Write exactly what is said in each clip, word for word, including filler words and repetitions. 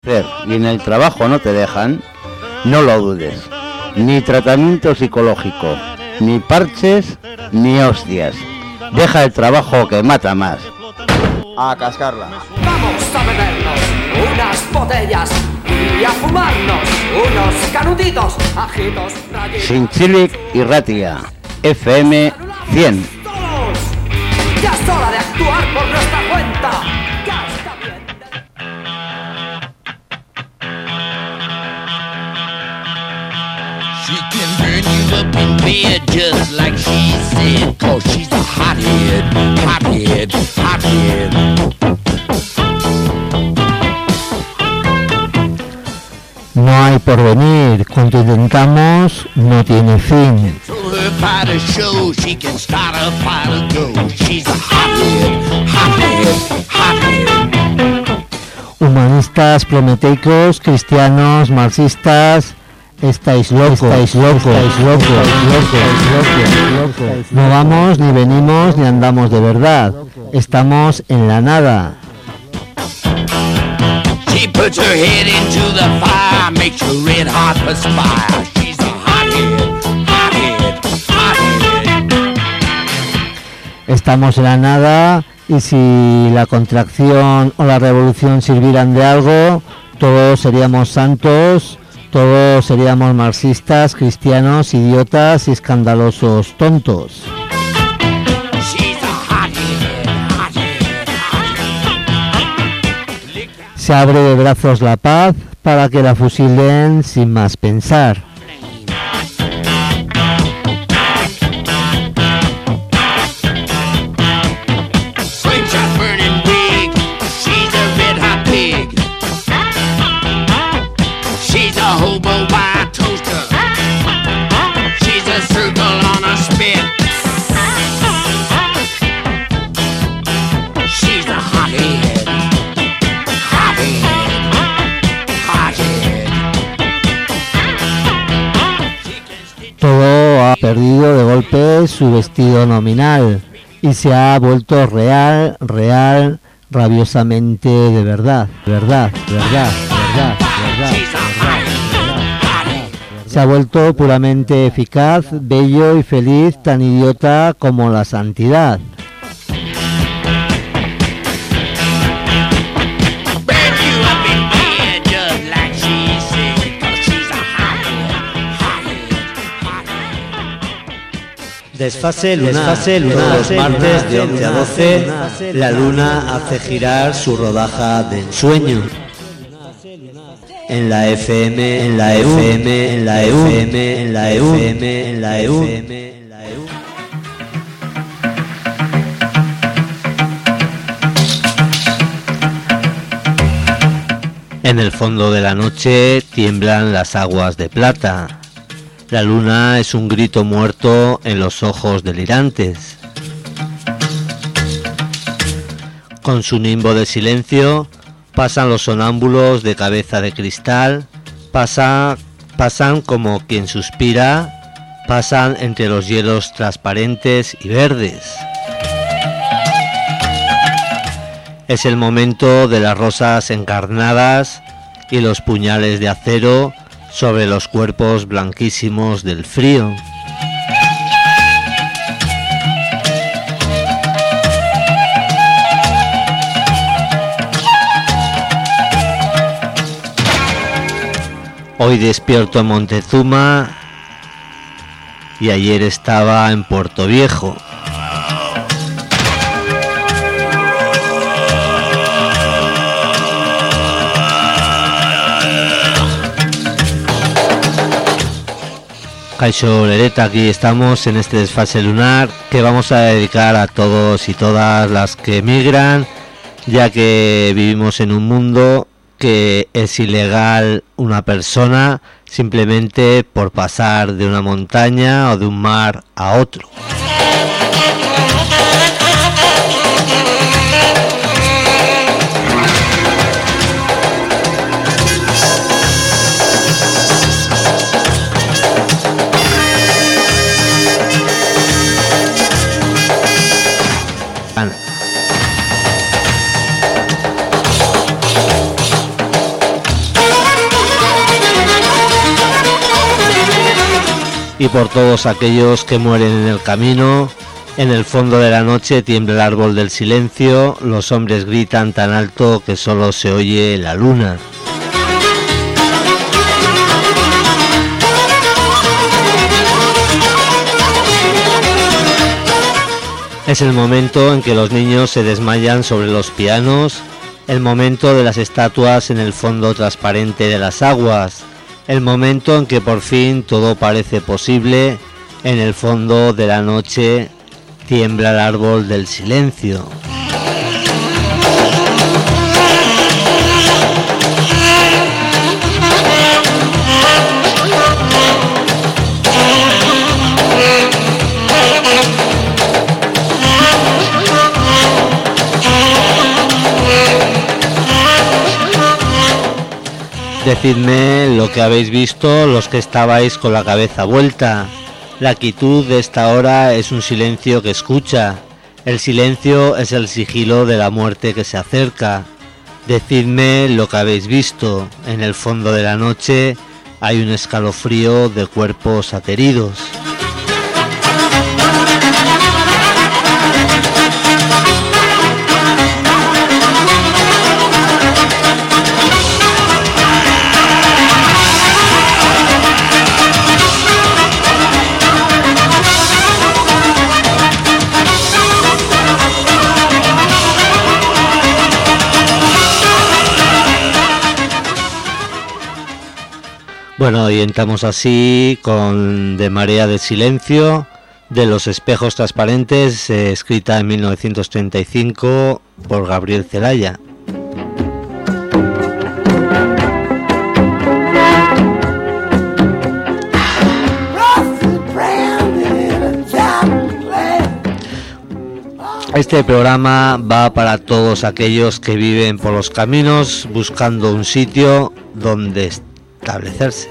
y en el trabajo no te dejan, no lo dudes. Ni tratamiento psicológico, ni parches, ni hostias. Deja el trabajo que mata más. A cascarla. Vamos a bebernos unas botellas y a fumarnos unos canutitos, ajitos, rayitos. Sinchilic y Ratia, F M cien. Todos. Ya es hora de actuar por nuestra cuenta. Ya está bien. She can burn you up in bed just like she said, cause she's a hothead, hothead, hothead. No hay porvenir, cuanto intentamos no tiene fin. Throw her by the show, she can start a fire to go. She's a hothead, hothead, hothead. Humanistas prometeicos, cristianos, marxistas, estáis locos, estáis locos, estáis locos, locos, locos, locos. No vamos, ni venimos, ni andamos de verdad. Estamos en la nada. She puts her head into the fire, makes you red hot perspire. She's a hothead, hothead, hothead. Estamos en la nada y si la contracción o la revolución sirvieran de algo, todos seríamos santos, todos seríamos marxistas, cristianos, idiotas y escandalosos tontos. Se abre de brazos la paz para que la fusilen sin más pensar. Todo ha perdido de golpe su vestido nominal y se ha vuelto real, real, rabiosamente de verdad, verdad, verdad, verdad, verdad, verdad, verdad. Se ha vuelto puramente eficaz, bello y feliz, tan idiota como la santidad. Desfase lunar, Desfase lunar. Todos los martes de once a doce, la luna hace girar su rodaja de ensueño. En la F M, en la F M, en la F M, en la F M, en la F M, en la E U. En el fondo de la noche tiemblan las aguas de plata. La luna es un grito muerto en los ojos delirantes. Con su nimbo de silencio pasan los sonámbulos de cabeza de cristal, pasa, pasan como quien suspira, pasan entre los hielos transparentes y verdes. Es el momento de las rosas encarnadas y los puñales de acero sobre los cuerpos blanquísimos del frío. Hoy despierto en Montezuma y ayer estaba en Puerto Viejo. Kaixo Lereta, aquí estamos en este desfase lunar que vamos a dedicar a todos y todas las que emigran, ya que vivimos en un mundo que es ilegal una persona simplemente por pasar de una montaña o de un mar a otro. y por todos aquellos que mueren en el camino. En el fondo de la noche tiembla el árbol del silencio, los hombres gritan tan alto que solo se oye la luna. Es el momento en que los niños se desmayan sobre los pianos, el momento de las estatuas en el fondo transparente de las aguas, el momento en que por fin todo parece posible, en el fondo de la noche tiembla el árbol del silencio. Decidme lo que habéis visto los que estabais con la cabeza vuelta. La quietud de esta hora es un silencio que escucha. El silencio es el sigilo de la muerte que se acerca. Decidme lo que habéis visto. En el fondo de la noche hay un escalofrío de cuerpos ateridos. Bueno, y entramos así con De marea de silencio, de Los espejos transparentes, eh, escrita en mil novecientos treinta y cinco por Gabriel Celaya. Este programa va para todos aquellos que viven por los caminos buscando un sitio donde establecerse.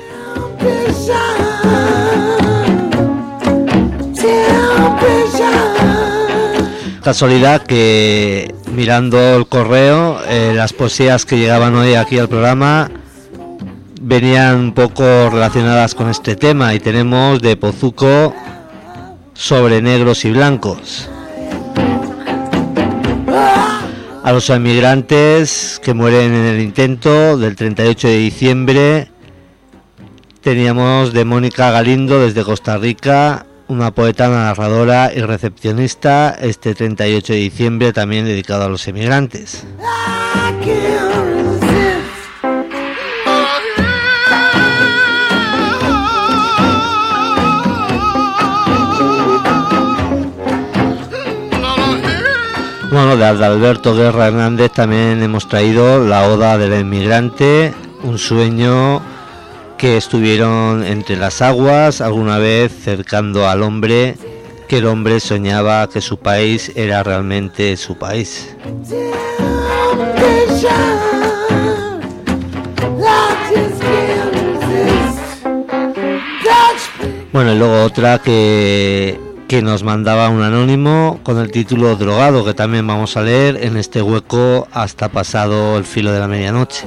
Casualidad que mirando el correo, eh, las poesías que llegaban hoy aquí al programa venían un poco relacionadas con este tema, y tenemos de Pozuco sobre negros y blancos. A los emigrantes que mueren en el intento del treinta y ocho de diciembre teníamos de Mónica Galindo desde Costa Rica, una poeta, narradora y recepcionista, este treinta y ocho de diciembre también dedicado a los emigrantes. Bueno, de Adalberto Guerra Hernández también hemos traído la Oda del Emigrante, un sueño que estuvieron entre las aguas, alguna vez cercando al hombre, que el hombre soñaba que su país era realmente su país. Bueno, y luego otra que, que nos mandaba un anónimo con el título Drogado, que también vamos a leer en este hueco hasta pasado el filo de la medianoche.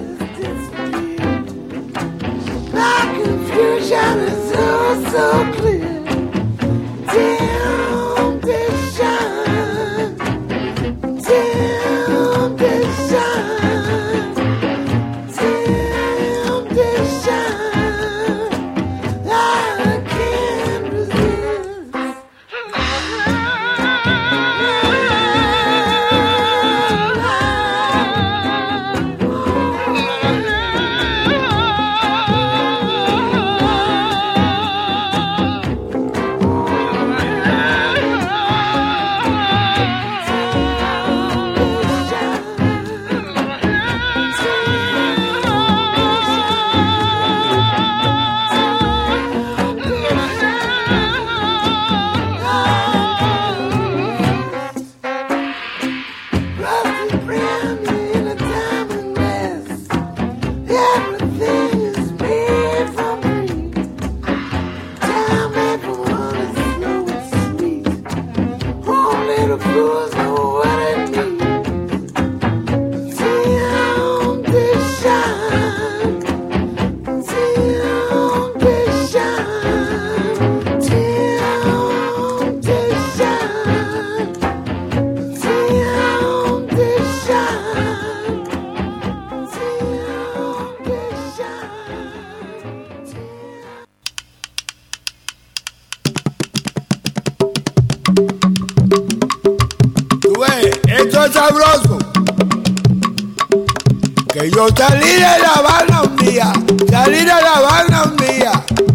yo salí de La Habana un día, salí de La Habana un día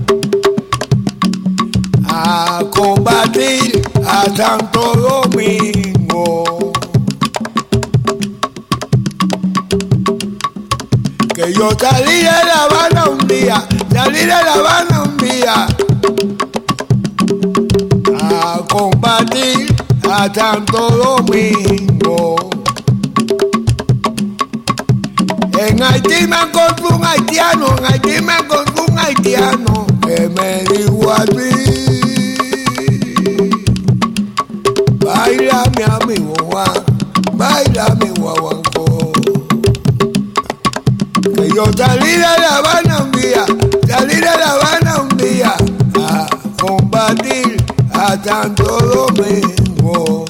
a combatir a Santo Domingo. Que yo salí de La Habana un día, salí de La Habana un día a combatir a Santo Domingo. En Haití me encontré un haitiano, en Haití me encontré un haitiano que me dijo así: baila mi amigo Juan, baila mi guaguancó. Que yo salí de La Habana un día, salí de La Habana un día a combatir a Santo Domingo.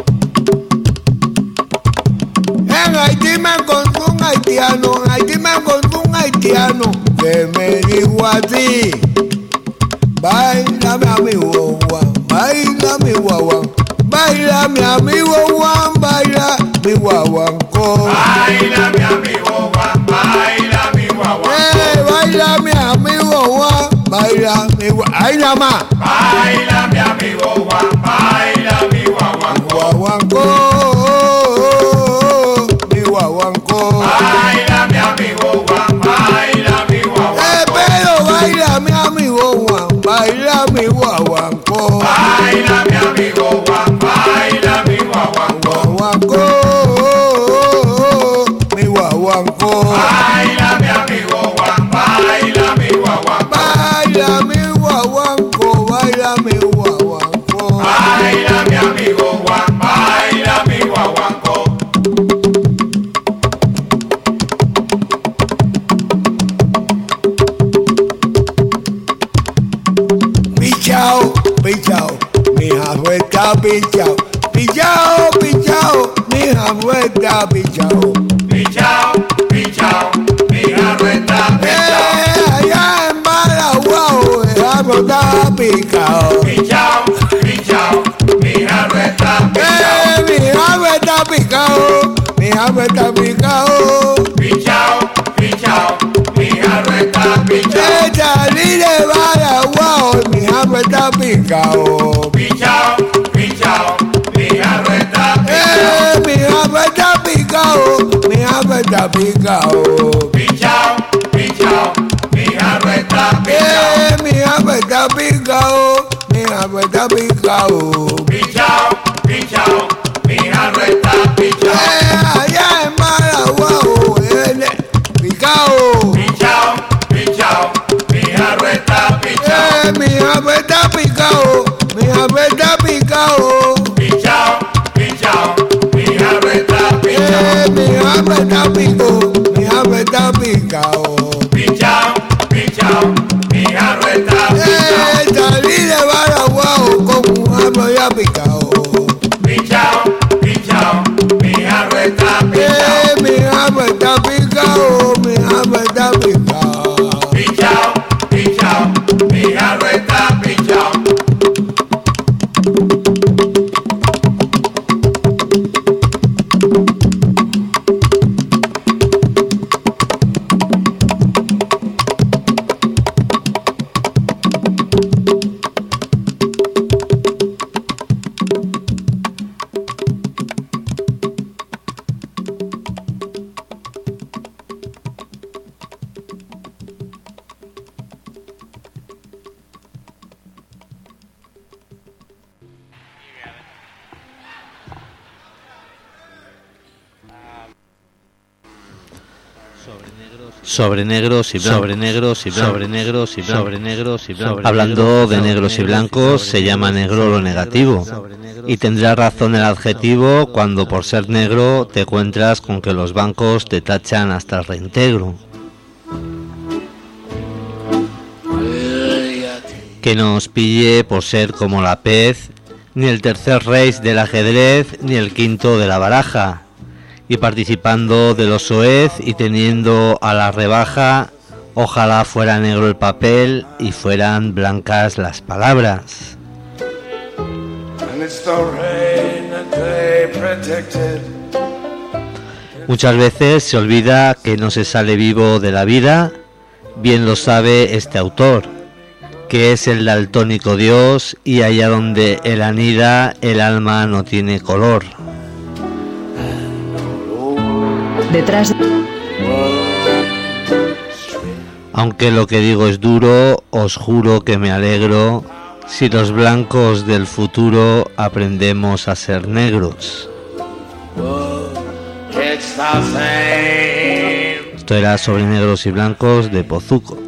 En Haití me encontré un haitiano, en Haití me encontré un haitiano que me dijo así: baila mi amigo Juan, baila mi guaguancó, baila mi amigo Juan, baila mi guaguancó. Baila mi amigo Juan, baila mi guaguancó. Eh, baila mi amigo Juan, baila mi guaguancó. Ahí nada más. Baila mi amigo Juan, baila mi guaguancó. Guaguancó, mi guaguancó. Baila mi amigo Juan, baila mi guaguancó. Eh, pero baila mi amigo Juan, baila mi guaguancó. Baila mi amigo Juan, baila mi guaguancó. Guaguancó, mi guaguancó. Baila mi amigo Juan, baila mi guaguancó. Baila mi guaguancó, baila mi guaguancó. Baila mi amigo Juan, baila mi guaguancó. Pichao, pichao, mi jarro está pichao. Pichao, pichao, mi jarro está pichao. Pichao, pichao, mi jarro está pichao. Eh, allá en Baraguao el jarro está picao. Pichao, pichao, mi jarro está pichao. Eh, mi jarro está picao, mi jarro está picao. Pichao, pichao, mi jarro está pichao. Eh, salí de Baraguao y mi jarro está picao. Pichao, pichao, mi jarro está pichao. Eh, mi jarro está picao, mi jarro está picao. Pichao, pichao, mi jarro está pichao. Eh, mi jarro está picao, mi jarro está picao. Pichao, pichao, mi jarro está pichao. Eh, allá en Baraguao, el picao. Pichao, pichao, mi jarro está pichao. Eh, mi jarro está picao, mi jarro está picao. Pichao, pichao, mi jarro está pichao. Eh, mi jarro está picao, mi jarro está picao. Pichao, pichao, mi jarro está pichao. Eh, salí de Baraguao con un jarro ya picao. Pichao, pichao, mi jarro está pichao. Eh, mi jarro está picao, mi jarro está picao. Pichao, pichao, mi jarro está pichao. Sobre negros y blancos, sobre negros y blancos, sobre negros y blancos, sobre negros y blancos. Hablando de negros y blancos, se llama negro lo negativo. Y tendrá razón el adjetivo cuando por ser negro te encuentras con que los bancos te tachan hasta el reintegro. Que nos pille por ser como la pez, ni el tercer rey del ajedrez, ni el quinto de la baraja. Y participando de los soez y teniendo a la rebaja, ojalá fuera negro el papel y fueran blancas las palabras. Muchas veces se olvida que no se sale vivo de la vida, bien lo sabe este autor, que es el daltónico Dios, y allá donde él anida, el alma no tiene color. Detrás. Aunque lo que digo es duro, os juro que me alegro si los blancos del futuro aprendemos a ser negros. Esto era sobre negros y blancos de Pozuco.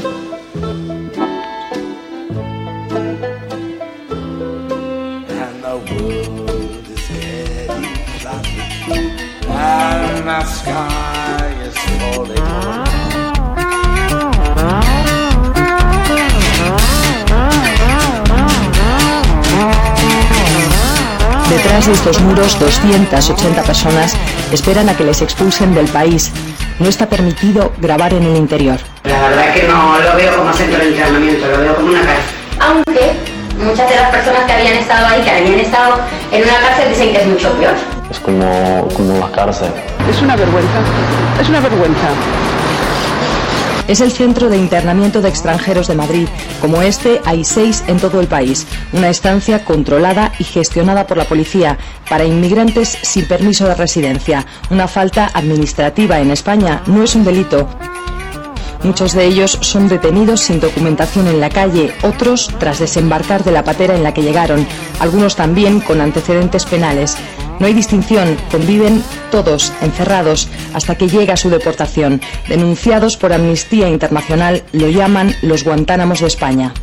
Detrás de estos muros, doscientas ochenta personas esperan a que les expulsen del país. No está permitido grabar en el interior. La verdad que no lo veo como centro de internamiento, lo veo como una cárcel. Aunque muchas de las personas que habían estado ahí, que habían estado en una cárcel, dicen que es mucho peor. Es como, como una cárcel. Es una vergüenza, es una vergüenza. Es el centro de internamiento de extranjeros de Madrid. Como este, hay seis en todo el país. Una estancia controlada y gestionada por la policía para inmigrantes sin permiso de residencia. Una falta administrativa en España no es un delito. Muchos de ellos son detenidos sin documentación en la calle, otros tras desembarcar de la patera en la que llegaron, algunos también con antecedentes penales. No hay distinción, conviven todos encerrados hasta que llega su deportación. Denunciados por Amnistía Internacional, lo llaman los Guantánamos de España.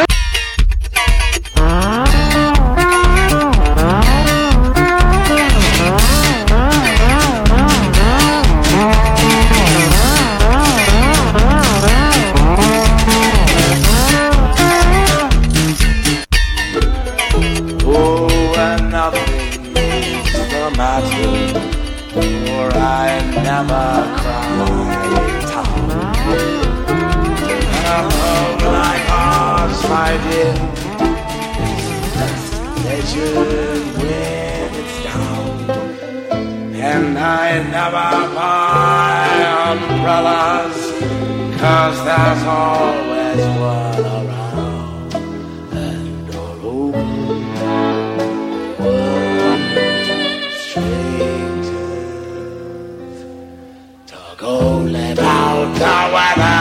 And I never buy umbrellas, 'cause there's always one around. And all over the world, strangers talk only about the weather.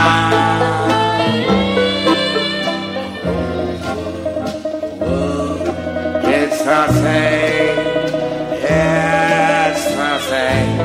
It's the same, it's the same.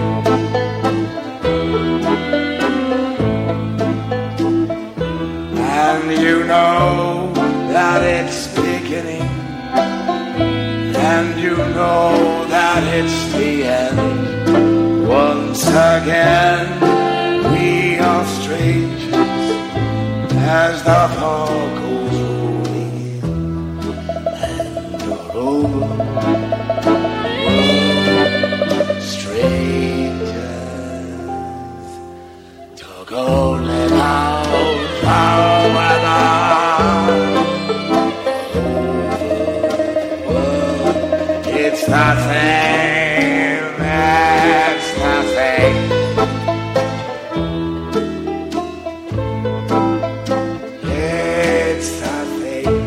And you know that it's beginning, and you know that it's the end. Once again, we are strangers as the fog goes rolling in, and all over the world, strangers talk only about our weather. It's the same, it's the same. It's the same.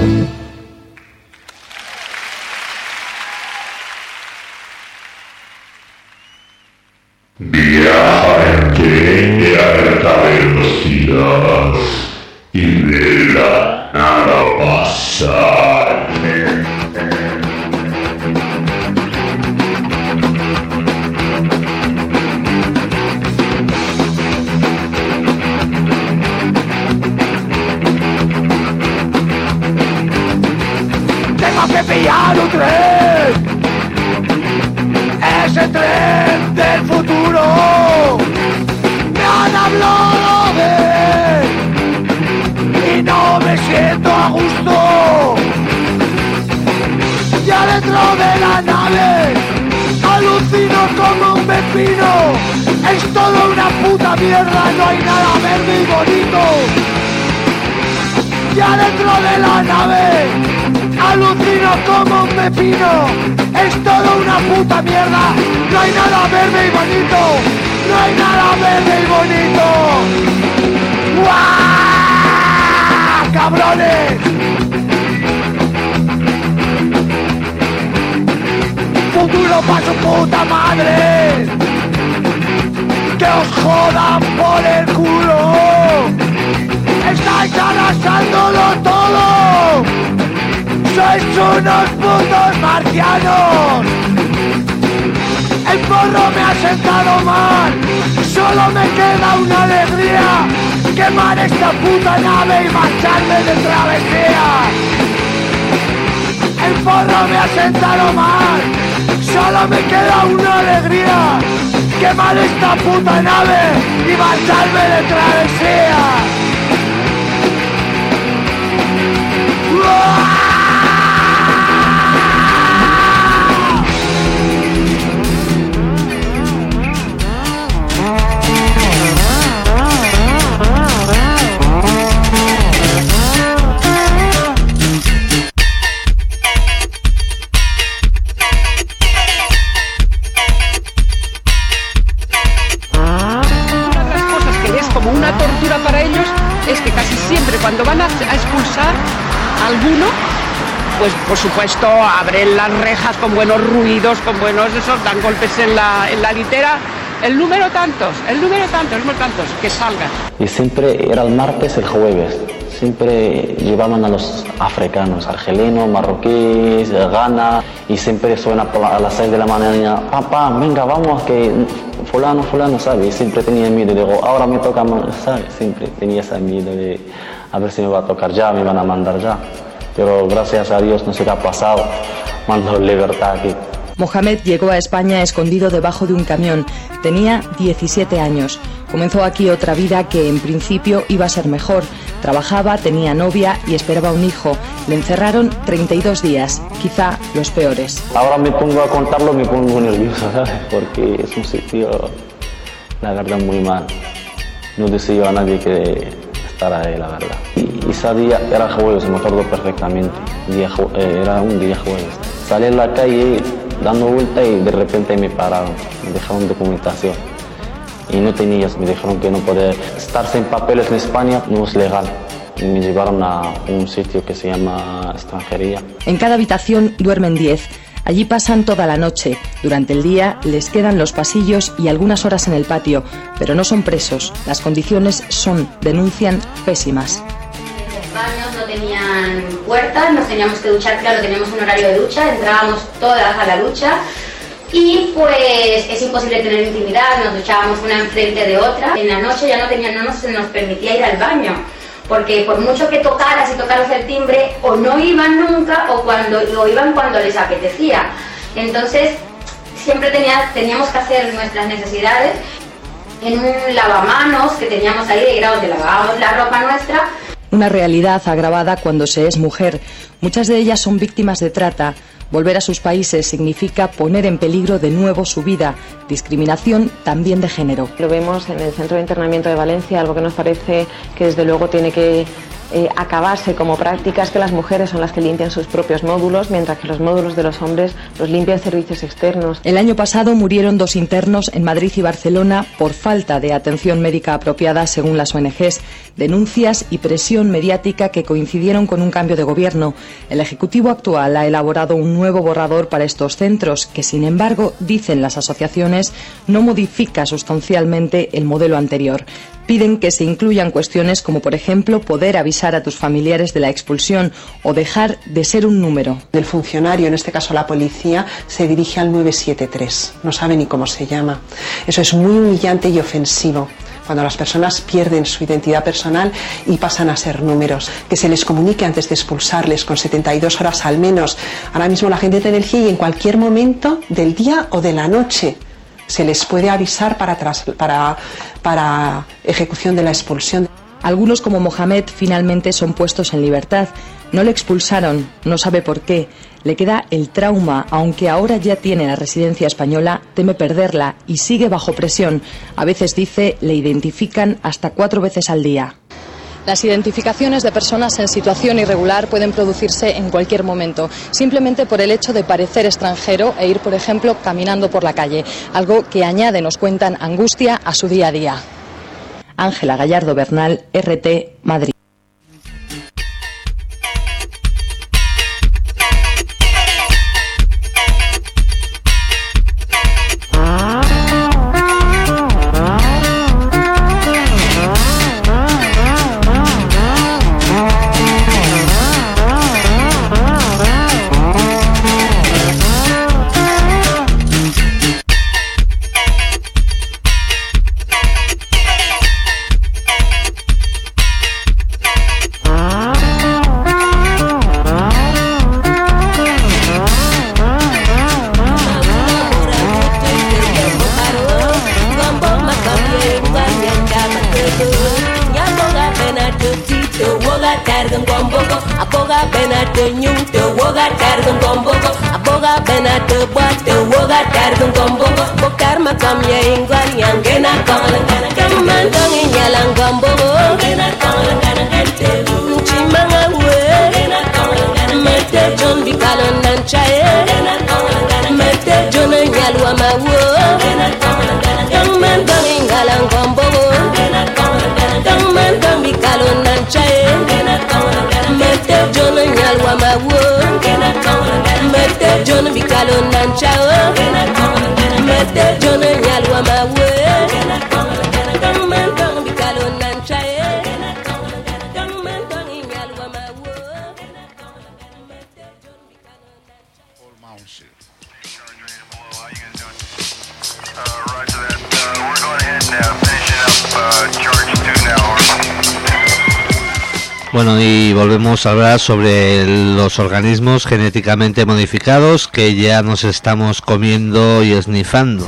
Viaja en tren de alta velocidad y verá nada pasar. Tengo que pillar un tren, ese tren del futuro. Me han hablado de él y no me siento a gusto. Ya dentro de la nave alucino como un pepino. Es todo una puta mierda, no hay nada verde y bonito. Ya dentro de la nave alucino como un pepino. Es todo una puta mierda. No hay nada verde y bonito. No hay nada verde y bonito. ¡Guau! ¡Cabrones! Futuro pa' su puta madre. Que os jodan por el culo. Estáis arrasándolo todo. Sois unos putos marcianos. El porro me ha sentado mal. Solo me queda una alegría: quemar esta puta nave y marcharme de travesía. El porro me ha sentado mal. Solo me queda una alegría: quemar esta puta nave y marcharme de travesía. ¡Uah! Una tortura para ellos es que casi siempre cuando van a, a expulsar a alguno, pues por supuesto abren las rejas con buenos ruidos, con buenos esos, dan golpes en la, en la litera. El número tantos, el número tantos, el número tantos, que salgan. Y siempre era el martes, el jueves. Siempre llevaban a los africanos, argelinos, marroquíes, Ghana, y siempre suena a las seis de la mañana: papá, venga, vamos, que fulano, fulano, ¿sabes? Y siempre tenía miedo, digo, ahora me toca, ¿sabes? Siempre tenía ese miedo de a ver si me va a tocar ya, me van a mandar ya. Pero gracias a Dios no sé qué ha pasado, mando libertad aquí. Mohamed llegó a España escondido debajo de un camión. Tenía diecisiete años. Comenzó aquí otra vida que en principio iba a ser mejor. Trabajaba, tenía novia y esperaba un hijo. Le encerraron treinta y dos días, quizá los peores. Ahora me pongo a contarlo, me pongo nervioso, ¿sabes? Porque es un sitio, la verdad, muy mal. No deseo a nadie que estar ahí, la verdad. Y ese día era jueves, me acuerdo perfectamente. Día, eh, era un día jueves. Salí en la calle dando vuelta y de repente me pararon, me dejaron documentación. Y no tenía, me dijeron que no podía estar sin papeles en España, no es legal. Y me llevaron a un sitio que se llama extranjería. En cada habitación duermen diez. Allí pasan toda la noche. Durante el día les quedan los pasillos y algunas horas en el patio, pero no son presos. Las condiciones son, denuncian, pésimas. Los baños no tenían puertas, nos teníamos que duchar, claro, teníamos un horario de ducha, entrábamos todas a la ducha. Y pues es imposible tener intimidad, nos duchábamos una enfrente de otra. En la noche ya no, tenía, no nos, nos permitía ir al baño, porque por mucho que tocaras y tocaras el timbre, o no iban nunca o, cuando, o iban cuando les apetecía. Entonces siempre tenía, teníamos que hacer nuestras necesidades en un lavamanos que teníamos ahí de grado, que lavábamos la ropa nuestra. Una realidad agravada cuando se es mujer. Muchas de ellas son víctimas de trata. Volver a sus países significa poner en peligro de nuevo su vida. Discriminación también de género. Lo vemos en el Centro de Internamiento de Valencia, algo que nos parece que desde luego tiene que eh, acabarse como práctica, es que las mujeres son las que limpian sus propios módulos, mientras que los módulos de los hombres los limpian servicios externos. El año pasado murieron dos internos en Madrid y Barcelona por falta de atención médica apropiada, según las O N Ges. Denuncias y presión mediática que coincidieron con un cambio de gobierno. El Ejecutivo actual ha elaborado un nuevo borrador para estos centros, que sin embargo, dicen las asociaciones, no modifica sustancialmente el modelo anterior. Piden que se incluyan cuestiones como, por ejemplo, poder avisar a tus familiares de la expulsión o dejar de ser un número. El funcionario, en este caso la policía, se dirige al nueve siete tres. No sabe ni cómo se llama. Eso es muy humillante y ofensivo. Cuando las personas pierden su identidad personal y pasan a ser números, que se les comunique antes de expulsarles con setenta y dos horas al menos. Ahora mismo la gente tiene energía y en cualquier momento del día o de la noche se les puede avisar para, tras, para, para ejecución de la expulsión. Algunos, como Mohamed, finalmente son puestos en libertad. No le expulsaron, no sabe por qué. Le queda el trauma, aunque ahora ya tiene la residencia española, teme perderla y sigue bajo presión. A veces, dice, le identifican hasta cuatro veces al día. Las identificaciones de personas en situación irregular pueden producirse en cualquier momento, simplemente por el hecho de parecer extranjero e ir, por ejemplo, caminando por la calle, algo que añade, nos cuentan, angustia a su día a día. Ángela Gallardo Bernal, R T, Madrid. Bueno, y volvemos a hablar sobre los organismos genéticamente modificados que ya nos estamos comiendo y esnifando.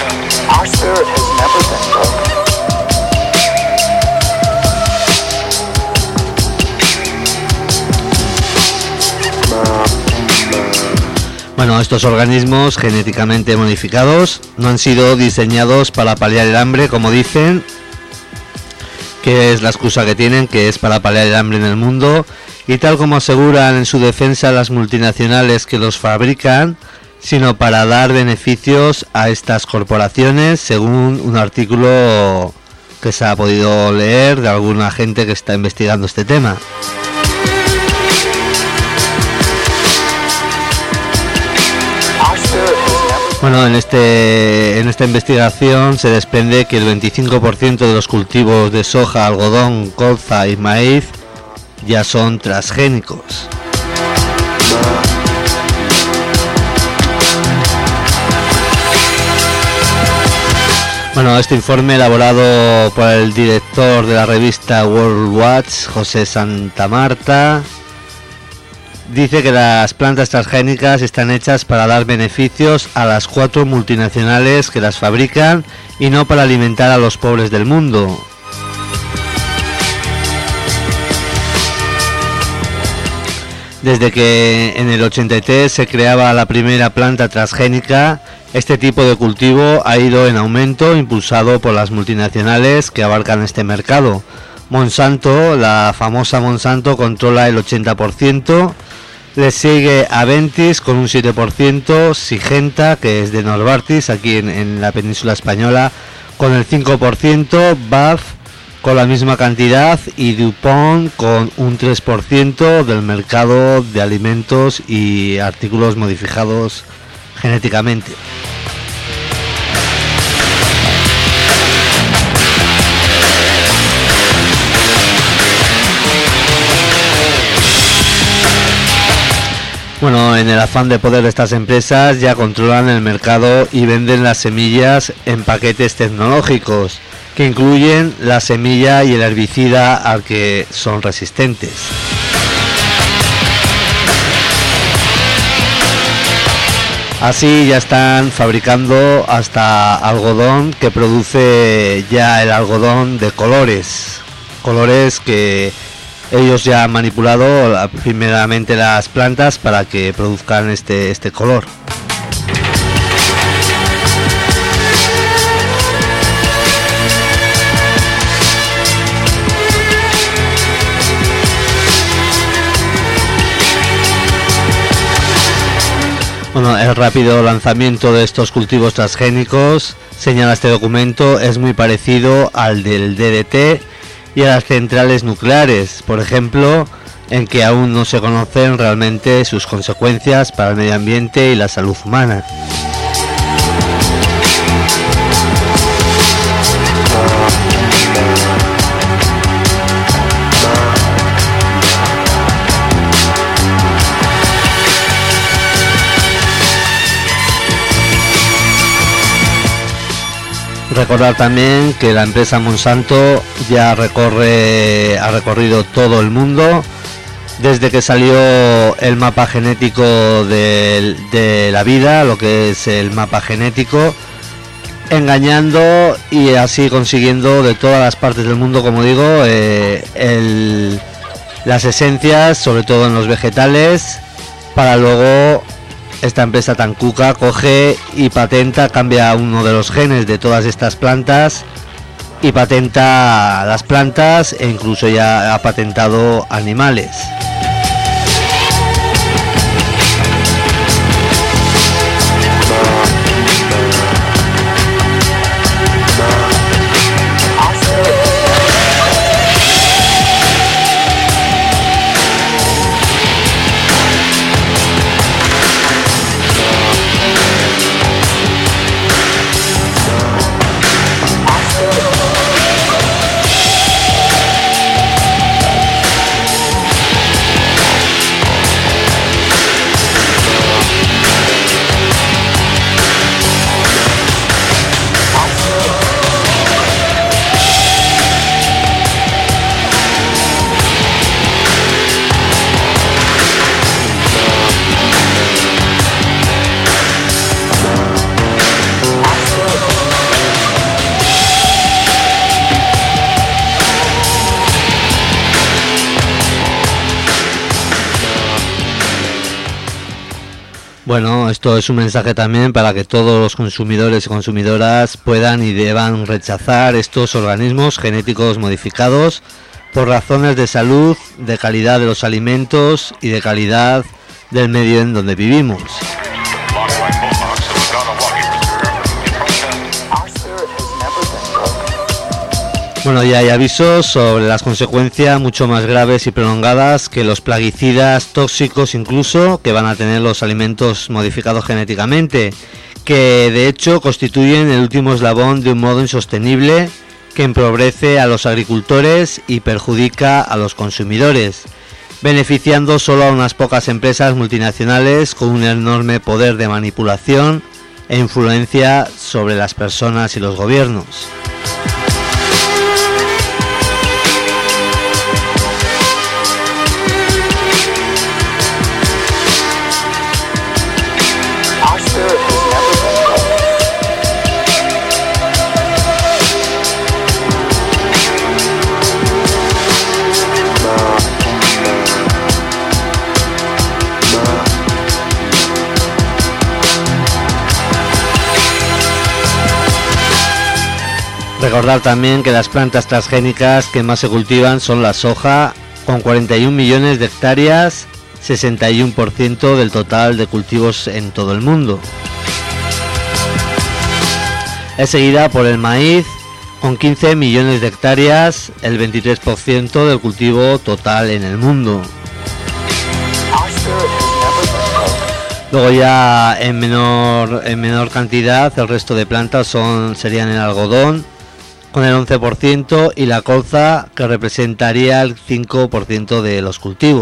Bueno, estos organismos genéticamente modificados no han sido diseñados para paliar el hambre, como dicen, que es la excusa que tienen, que es para paliar el hambre en el mundo, y tal como aseguran en su defensa las multinacionales que los fabrican, sino para dar beneficios a estas corporaciones, según un artículo que se ha podido leer de alguna gente que está investigando este tema. Bueno, en este en esta investigación se desprende que el veinticinco por ciento de los cultivos de soja, algodón, colza y maíz ya son transgénicos. Bueno, este informe elaborado por el director de la revista World Watch, José Santamarta, dice que las plantas transgénicas están hechas para dar beneficios a las cuatro multinacionales que las fabrican y no para alimentar a los pobres del mundo. Desde que en el ochenta y tres se creaba la primera planta transgénica, este tipo de cultivo ha ido en aumento, impulsado por las multinacionales que abarcan este mercado. Monsanto, la famosa Monsanto, controla el ochenta por ciento, le sigue Aventis con un siete por ciento, Syngenta, que es de Novartis, aquí en, en la península española, con el cinco por ciento, B A S F con la misma cantidad y DuPont con un tres por ciento del mercado de alimentos y artículos modificados genéticamente. Bueno, en el afán de poder de estas empresas ya controlan el mercado y venden las semillas en paquetes tecnológicos que incluyen la semilla y el herbicida al que son resistentes. Así ya están fabricando hasta algodón que produce ya el algodón de colores, colores que ellos ya han manipulado primeramente las plantas para que produzcan este, este color. Bueno, el rápido lanzamiento de estos cultivos transgénicos, señala este documento, es muy parecido al del D D T y a las centrales nucleares, por ejemplo, en que aún no se conocen realmente sus consecuencias para el medio ambiente y la salud humana. Recordar también que la empresa Monsanto ya recorre, ha recorrido todo el mundo desde que salió el mapa genético de, de la vida, lo que es el mapa genético, engañando y así consiguiendo de todas las partes del mundo, como digo, eh, el, las esencias, sobre todo en los vegetales, para luego esta empresa tan cuca coge y patenta, cambia uno de los genes de todas estas plantas y patenta las plantas e incluso ya ha patentado animales. Bueno, esto es un mensaje también para que todos los consumidores y consumidoras puedan y deban rechazar estos organismos genéticos modificados por razones de salud, de calidad de los alimentos y de calidad del medio en donde vivimos. Bueno, ya hay avisos sobre las consecuencias mucho más graves y prolongadas que los plaguicidas tóxicos incluso que van a tener los alimentos modificados genéticamente, que de hecho constituyen el último eslabón de un modo insostenible que empobrece a los agricultores y perjudica a los consumidores, beneficiando solo a unas pocas empresas multinacionales con un enorme poder de manipulación e influencia sobre las personas y los gobiernos. Recordar también que las plantas transgénicas que más se cultivan son la soja, con cuarenta y un millones de hectáreas, sesenta y uno por ciento del total de cultivos en todo el mundo. Es seguida por el maíz, con quince millones de hectáreas, el veintitrés por ciento del cultivo total en el mundo. Luego ya en menor, en menor cantidad el resto de plantas son serían el algodón, con el once por ciento, y la colza, que representaría el cinco por ciento de los cultivos.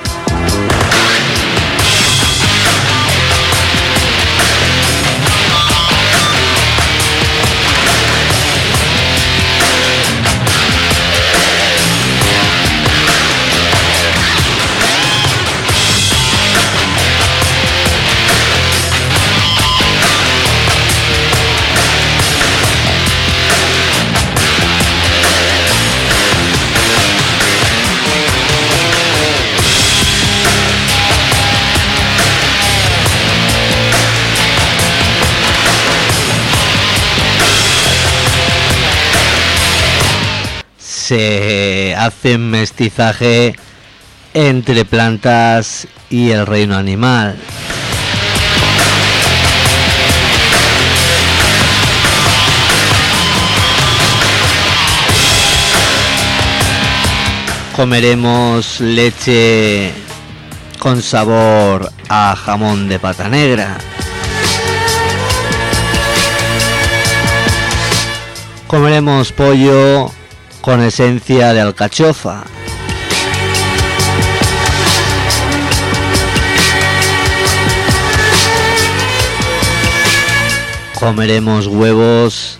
Se hace mestizaje entre plantas y el reino animal. Comeremos leche con sabor a jamón de pata negra. Comeremos pollo con esencia de alcachofa. Comeremos huevos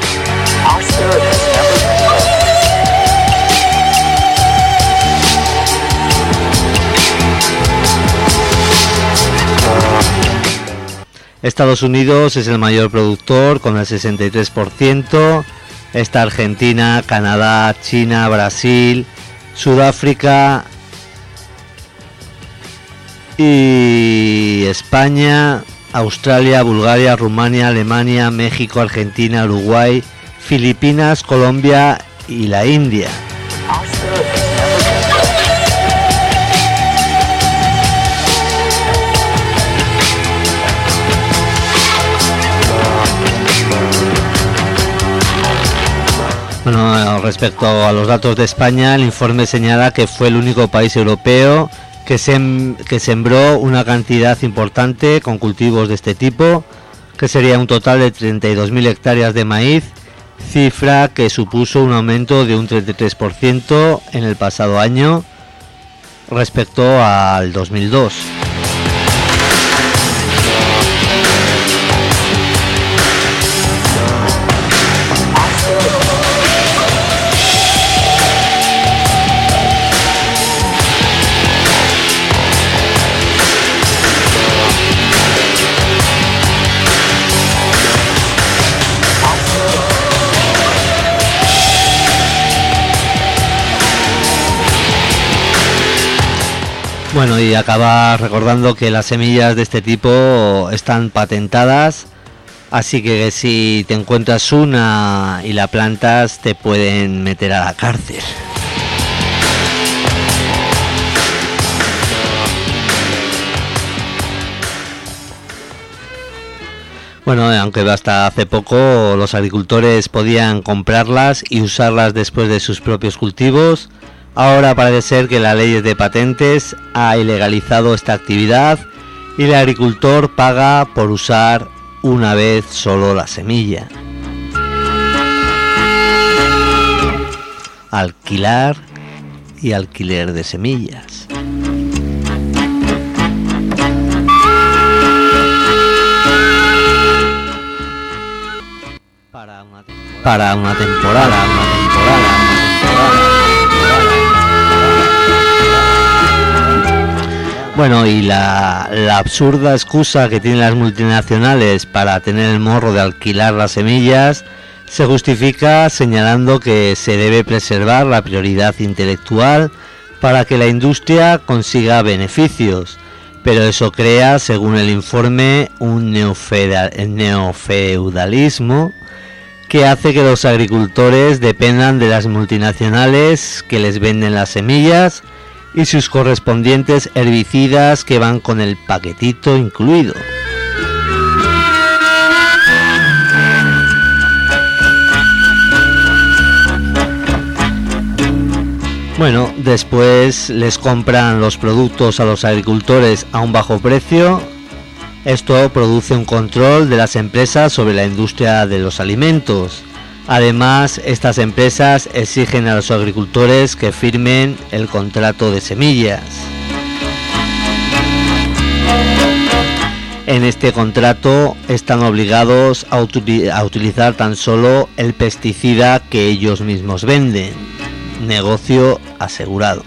Estados Unidos es el mayor productor con el sesenta y tres por ciento. Está Argentina, Canadá, China, Brasil, Sudáfrica y España, Australia, Bulgaria, Rumania, Alemania, México, Argentina, Uruguay, Filipinas, Colombia y la India. Bueno, respecto a los datos de España, el informe señala que fue el único país europeo que, sem que sembró una cantidad importante con cultivos de este tipo, que sería un total de treinta y dos mil hectáreas de maíz, cifra que supuso un aumento de un treinta y tres por ciento en el pasado año respecto al dos mil dos. Bueno, y acabar recordando que las semillas de este tipo están patentadas, así que si te encuentras una y la plantas te pueden meter a la cárcel. Bueno, aunque hasta hace poco los agricultores podían comprarlas y usarlas después de sus propios cultivos, ahora parece ser que la ley de patentes ha ilegalizado esta actividad y el agricultor paga por usar una vez solo la semilla. Alquilar y alquiler de semillas. Para una, para una temporada, una temporada, una temporada. Bueno, y la, la absurda excusa que tienen las multinacionales para tener el morro de alquilar las semillas se justifica señalando que se debe preservar la prioridad intelectual para que la industria consiga beneficios, pero eso crea, según el informe, un neofeudalismo que hace que los agricultores dependan de las multinacionales que les venden las semillas y sus correspondientes herbicidas que van con el paquetito incluido. Bueno, después les compran los productos a los agricultores a un bajo precio. Esto produce un control de las empresas sobre la industria de los alimentos. Además, estas empresas exigen a los agricultores que firmen el contrato de semillas. En este contrato están obligados a, util- a utilizar tan solo el pesticida que ellos mismos venden. Negocio asegurado.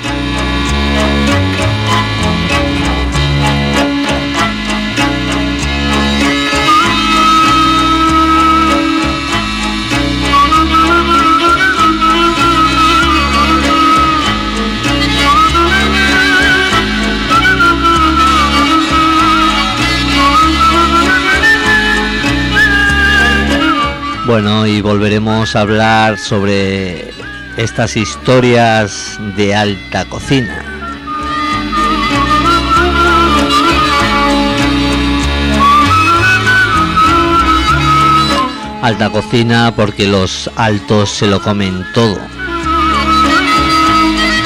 Bueno, y volveremos a hablar sobre estas historias de alta cocina. Alta cocina porque los altos se lo comen todo.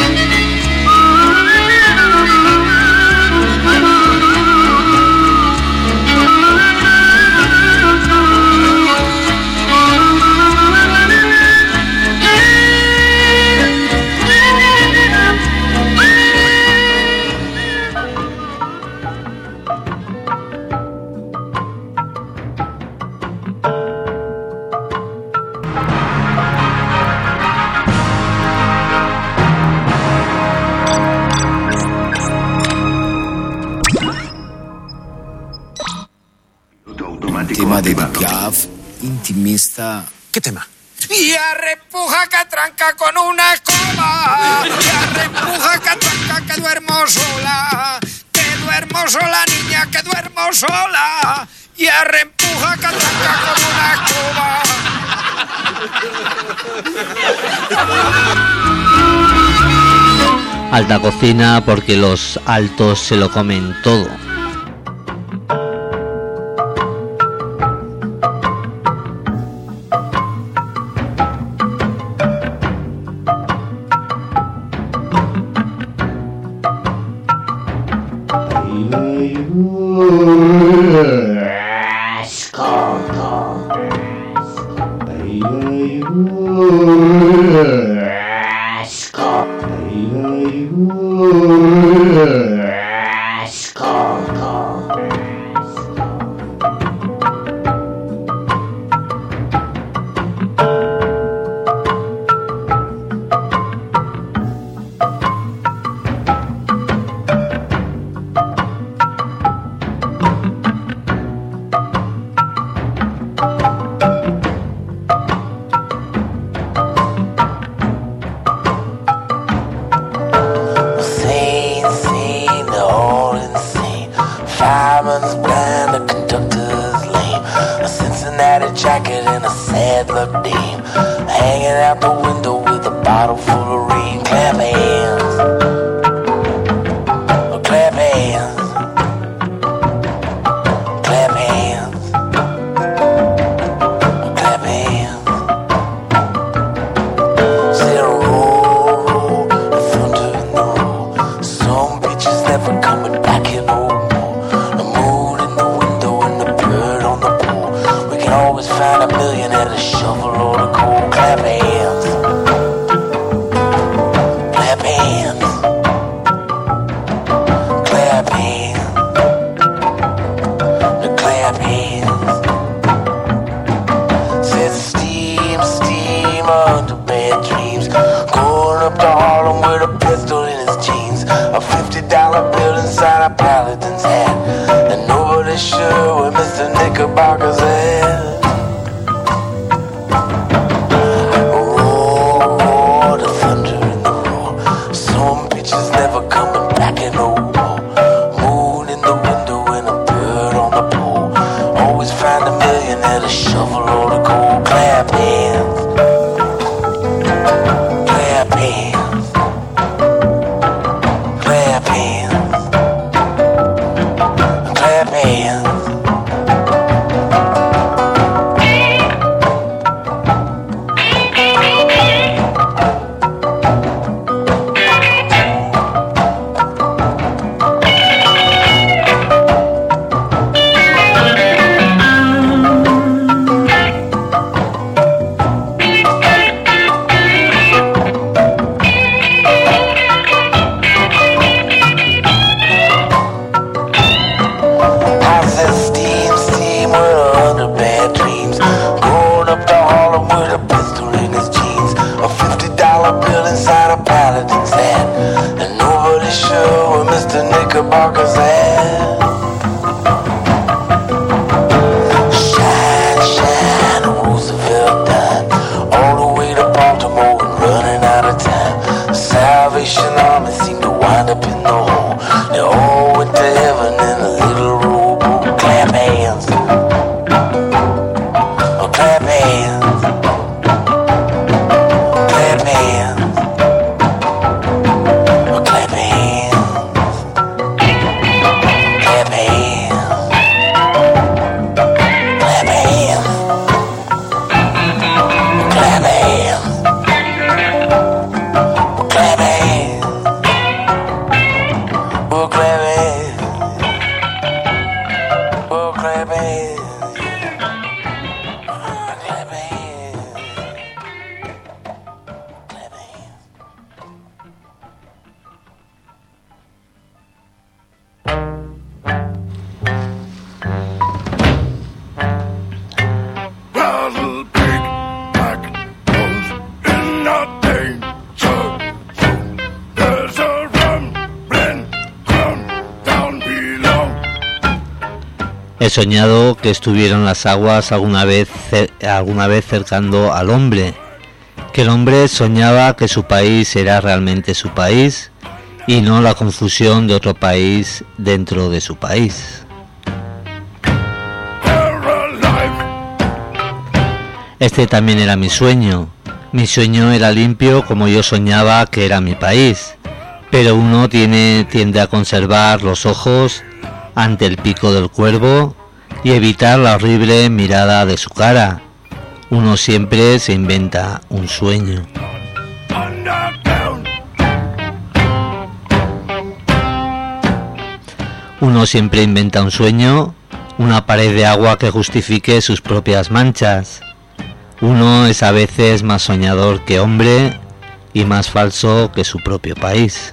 tema de Piaf, intimista. ¿Qué tema? Y arrepuja catranca con una escoba. Y arrepuja catranca que duermo sola. Que duermo sola, niña, que duermo sola. Y arrepuja catranca con una escoba. Alta cocina porque los altos se lo comen todo. He soñado que estuvieron las aguas alguna vez, alguna vez cercando al hombre, que el hombre soñaba que su país era realmente su país y no la confusión de otro país dentro de su país. Este también era mi sueño. Mi sueño era limpio como yo soñaba que era mi país, pero uno tiene, tiende a conservar los ojos ante el pico del cuervo y evitar la horrible mirada de su cara. Uno siempre se inventa un sueño. Uno siempre inventa un sueño, una pared de agua que justifique sus propias manchas. Uno es a veces más soñador que hombre y más falso que su propio país.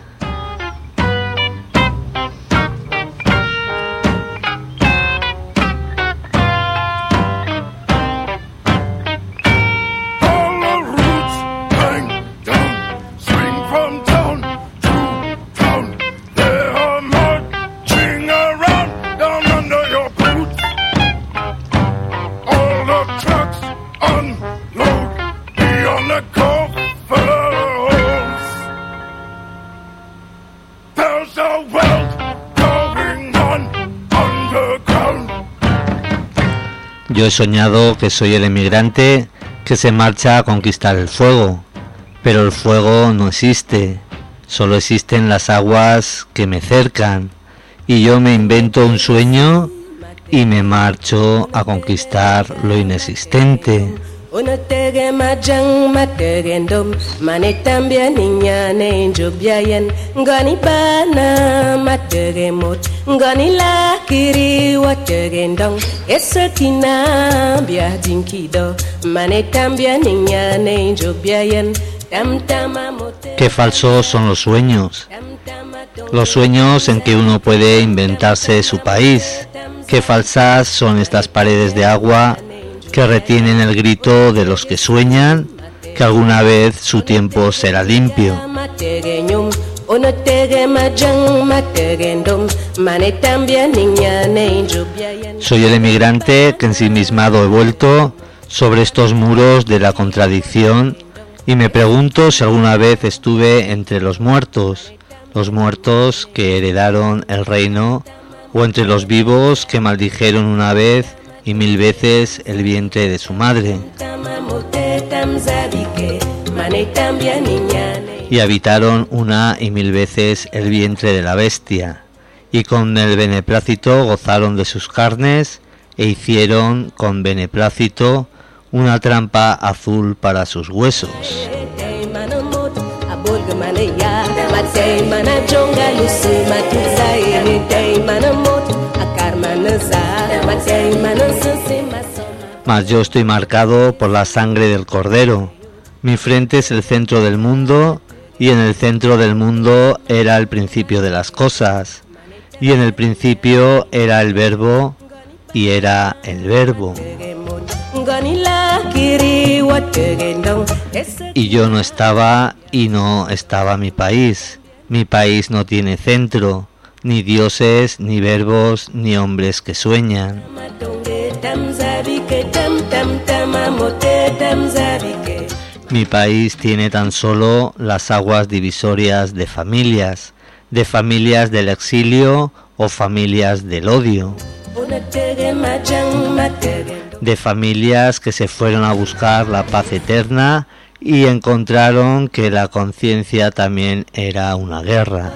Yo he soñado que soy el emigrante que se marcha a conquistar el fuego, pero el fuego no existe, solo existen las aguas que me cercan, y yo me invento un sueño y me marcho a conquistar lo inexistente. Unatege majang matege ndom mane tambia ninya ne njobyayen ngani bana matege mot ngani la kiri watege ndong esakina bia dinkido mane tambia ninya ne njobyayen tam tama mote. Qué falsos son los sueños. Los sueños en que uno puede inventarse su país. Qué falsas son estas paredes de agua que retienen el grito de los que sueñan que alguna vez su tiempo será limpio. Soy el emigrante que ensimismado he vuelto sobre estos muros de la contradicción y me pregunto si alguna vez estuve entre los muertos, los muertos que heredaron el reino, o entre los vivos que maldijeron una vez y mil veces el vientre de su madre, y habitaron una y mil veces el vientre de la bestia, y con el beneplácito gozaron de sus carnes, e hicieron con beneplácito una trampa azul para sus huesos. Mas yo estoy marcado por la sangre del Cordero. Mi frente es el centro del mundo, y en el centro del mundo era el principio de las cosas, y en el principio era el Verbo, y era el Verbo. Y yo no estaba, y no estaba mi país. Mi país no tiene centro, ni dioses, ni verbos, ni hombres que sueñan. Mi país tiene tan solo las aguas divisorias de familias, de familias del exilio o familias del odio, de familias que se fueron a buscar la paz eterna y encontraron que la conciencia también era una guerra.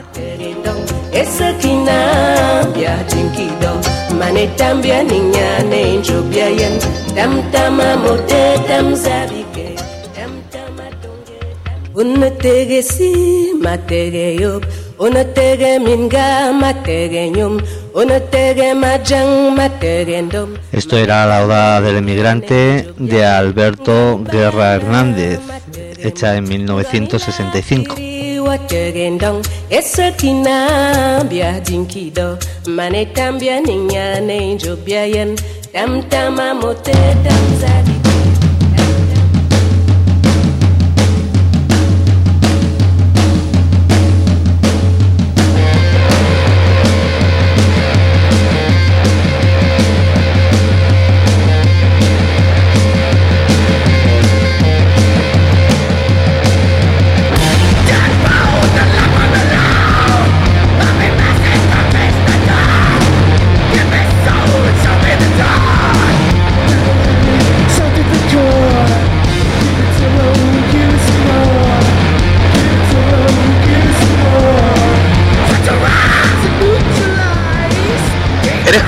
Esto era la oda del emigrante de Alberto Guerra Hernández, hecha en mil novecientos sesenta y cinco.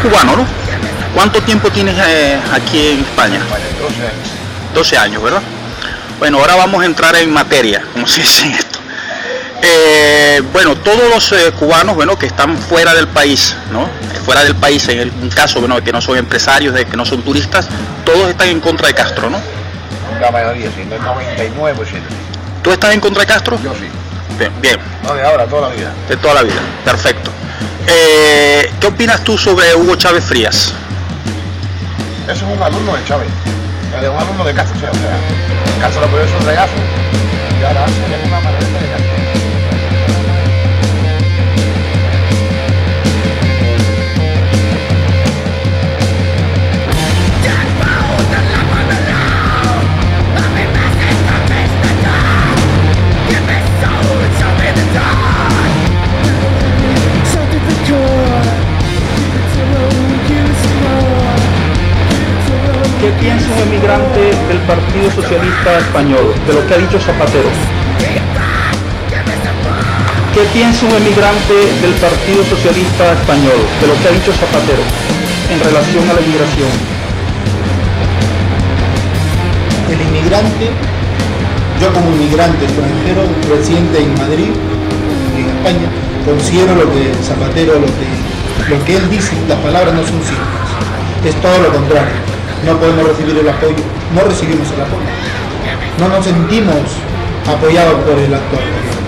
cubano, ¿no? ¿Cuánto tiempo tienes eh, aquí en España? doce años, ¿verdad? Bueno, ahora vamos a entrar en materia, como se dice esto. Eh, bueno, todos los eh, cubanos, bueno, que están fuera del país, ¿no? Fuera del país, en el, un caso, bueno, de que no son empresarios, de que no son turistas, todos están en contra de Castro, ¿no? La mayoría, sí, del noventa y nueve por ciento. ¿Tú estás en contra de Castro? Yo sí. Bien, bien. No, de ahora, toda la vida. De toda la vida, perfecto. Eh, ¿Qué opinas tú sobre Hugo Chávez Frías? Ese es un alumno de Chávez, es un alumno de Castro, o sea, Castro lo puede ser un regazo y ahora hace una maravilla de Castro. ¿Qué piensa un emigrante del Partido Socialista Español de lo que ha dicho Zapatero? ¿Qué piensa un emigrante del Partido Socialista Español de lo que ha dicho Zapatero en relación a la inmigración? El inmigrante, yo como inmigrante extranjero, residente en Madrid, en España, considero lo que Zapatero, lo que, lo que él dice, las palabras no son simples, es todo lo contrario. No podemos recibir el apoyo, no recibimos el apoyo, no nos sentimos apoyados por el actual gobierno.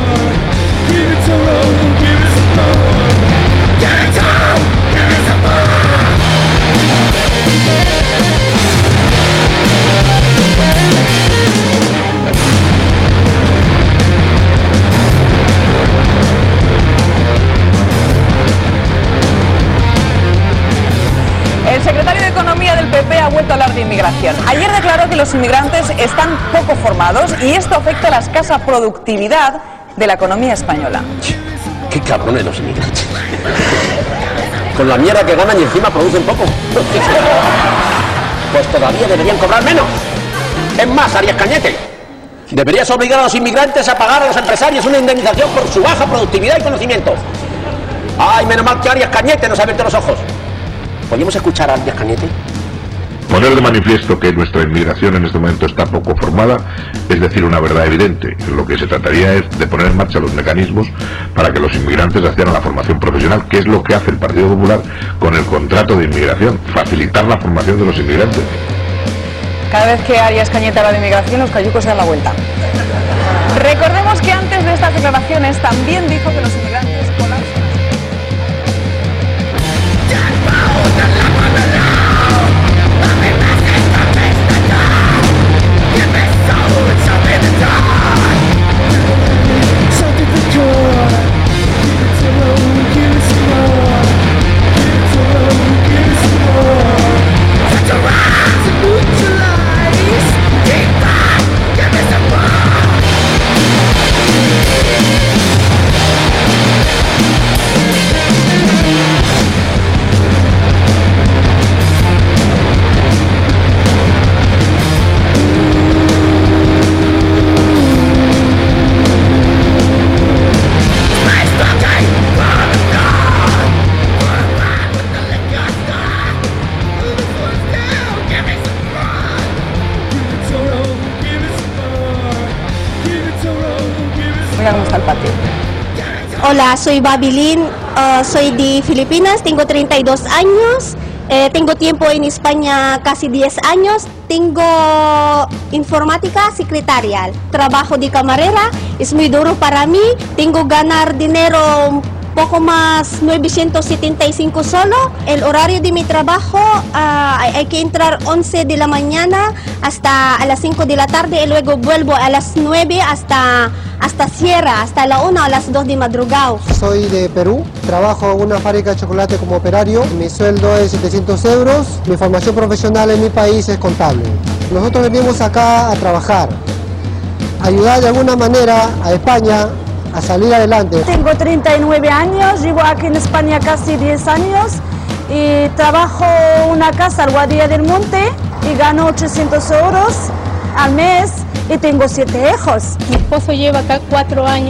El secretario de Economía del P P ha vuelto a hablar de inmigración. Ayer declaró que los inmigrantes están poco formados y esto afecta a la escasa productividad de la economía española. Qué cabrones los inmigrantes. Con la mierda que ganan y encima producen poco. Pues todavía deberían cobrar menos. Es más, Arias Cañete, deberías obligar a los inmigrantes a pagar a los empresarios una indemnización por su baja productividad y conocimiento. Ay, menos mal que Arias Cañete nos ha abierto los ojos. ¿Podríamos escuchar a Arias Cañete? Poner de manifiesto que nuestra inmigración en este momento está poco formada es decir una verdad evidente. Lo que se trataría es de poner en marcha los mecanismos para que los inmigrantes accedan a la formación profesional, que es lo que hace el Partido Popular con el contrato de inmigración, facilitar la formación de los inmigrantes. Cada vez que Arias Cañete habla de inmigración, los cayucos se dan la vuelta. Recordemos que antes de estas declaraciones también dijo que los inmigrantes colapsan. Cómo está el patio. Hola, soy Babilin, uh, soy de Filipinas, tengo treinta y dos años, eh, tengo tiempo en España casi diez años, tengo informática secretarial, trabajo de camarera, es muy duro para mí, tengo ganar dinero un poco más novecientos setenta y cinco solo, el horario de mi trabajo uh, hay, hay que entrar once de la mañana hasta a las cinco de la tarde y luego vuelvo a las nueve hasta... hasta Sierra, hasta la una o las dos de madrugada. Soy de Perú, trabajo en una fábrica de chocolate como operario, mi sueldo es setecientos euros, mi formación profesional en mi país es contable. Nosotros venimos acá a trabajar, ayudar de alguna manera a España a salir adelante. Tengo treinta y nueve años, vivo aquí en España casi diez años y trabajo en una casa al Guadilla del Monte y gano ochocientos euros al mes. Y tengo siete hijos. Mi esposo lleva acá cuatro años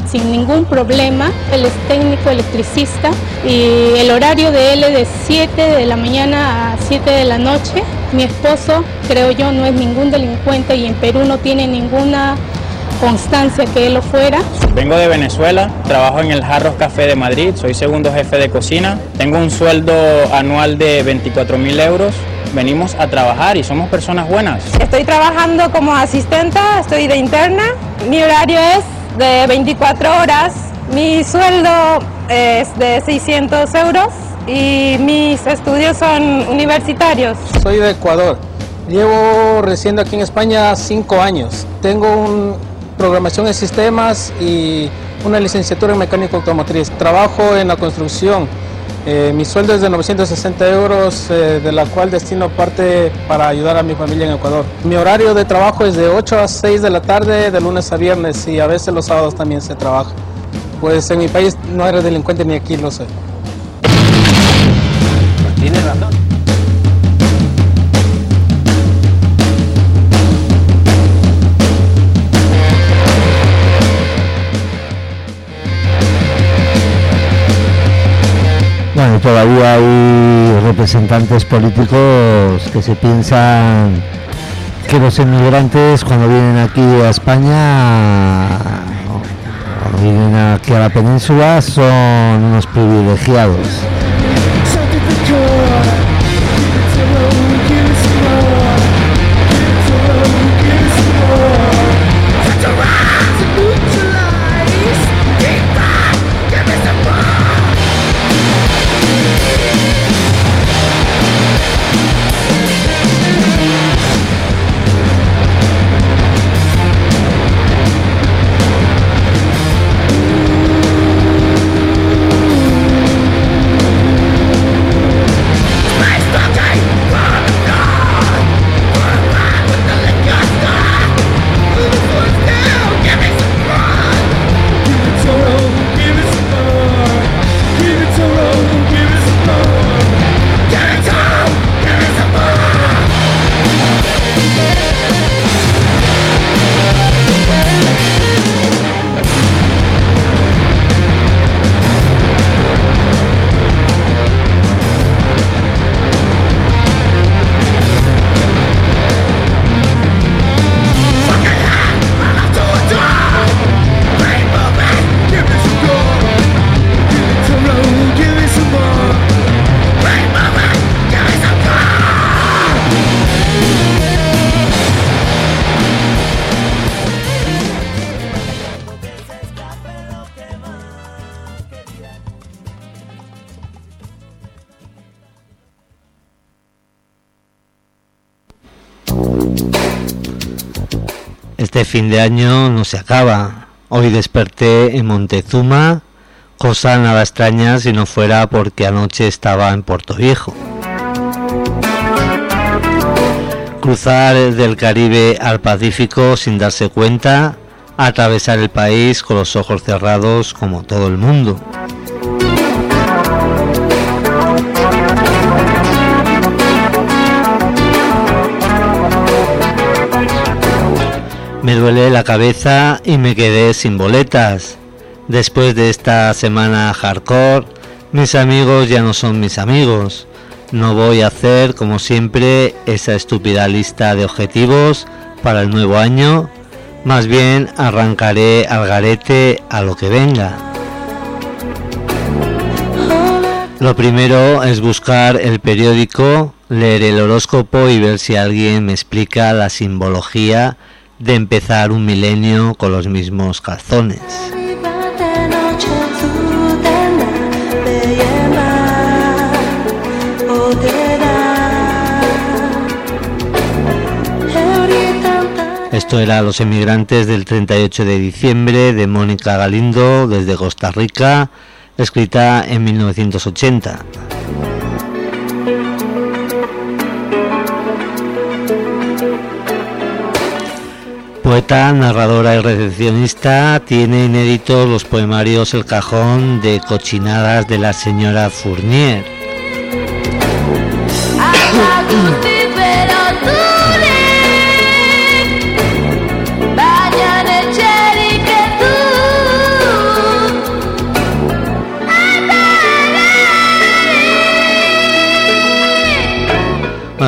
sin ningún problema. Él es técnico electricista y el horario de él es de siete de la mañana a siete de la noche. Mi esposo, creo yo, no es ningún delincuente y en Perú no tiene ninguna constancia que él lo fuera. Vengo de Venezuela, trabajo en el Jarros Café de Madrid, soy segundo jefe de cocina, tengo un sueldo anual de veinticuatro mil euros, venimos a trabajar y somos personas buenas. Estoy trabajando como asistenta, estoy de interna, mi horario es de veinticuatro horas, mi sueldo es de seiscientos euros y mis estudios son universitarios. Soy de Ecuador, llevo residiendo aquí en España cinco años, tengo un programación en sistemas y una licenciatura en mecánico automotriz. Trabajo en la construcción. Eh, mi sueldo es de novecientos sesenta euros, eh, de la cual destino parte para ayudar a mi familia en Ecuador. Mi horario de trabajo es de ocho a seis de la tarde, de lunes a viernes, y a veces los sábados también se trabaja. Pues en mi país no eres delincuente ni aquí lo sé. Tienes razón. Bueno, todavía hay representantes políticos que se piensan que los inmigrantes cuando vienen aquí a España, cuando vienen aquí a la península, son unos privilegiados. Este fin de año no se acaba. Hoy desperté en Montezuma, cosa nada extraña si no fuera porque anoche estaba en Puerto Viejo. Cruzar del Caribe al Pacífico sin darse cuenta, atravesar el país con los ojos cerrados como todo el mundo. Me duele la cabeza y me quedé sin boletas. Después de esta semana hardcore, mis amigos ya no son mis amigos. No voy a hacer, como siempre, esa estúpida lista de objetivos para el nuevo año. Más bien arrancaré al garete a lo que venga. Lo primero es buscar el periódico, leer el horóscopo y ver si alguien me explica la simbología de empezar un milenio con los mismos calzones. Esto era Los Emigrantes del treinta y ocho de diciembre de Mónica Galindo desde Costa Rica, escrita en mil novecientos ochenta. Poeta, narradora y recepcionista, tiene inéditos los poemarios El Cajón de Cochinadas de la señora Fournier.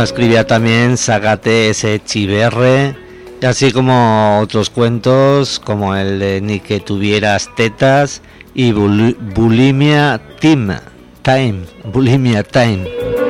Bueno, escribía también Ságate ese chiverre, y así como otros cuentos como el de Ni que tuvieras tetas y bul- Bulimia Time, Time, Bulimia Time.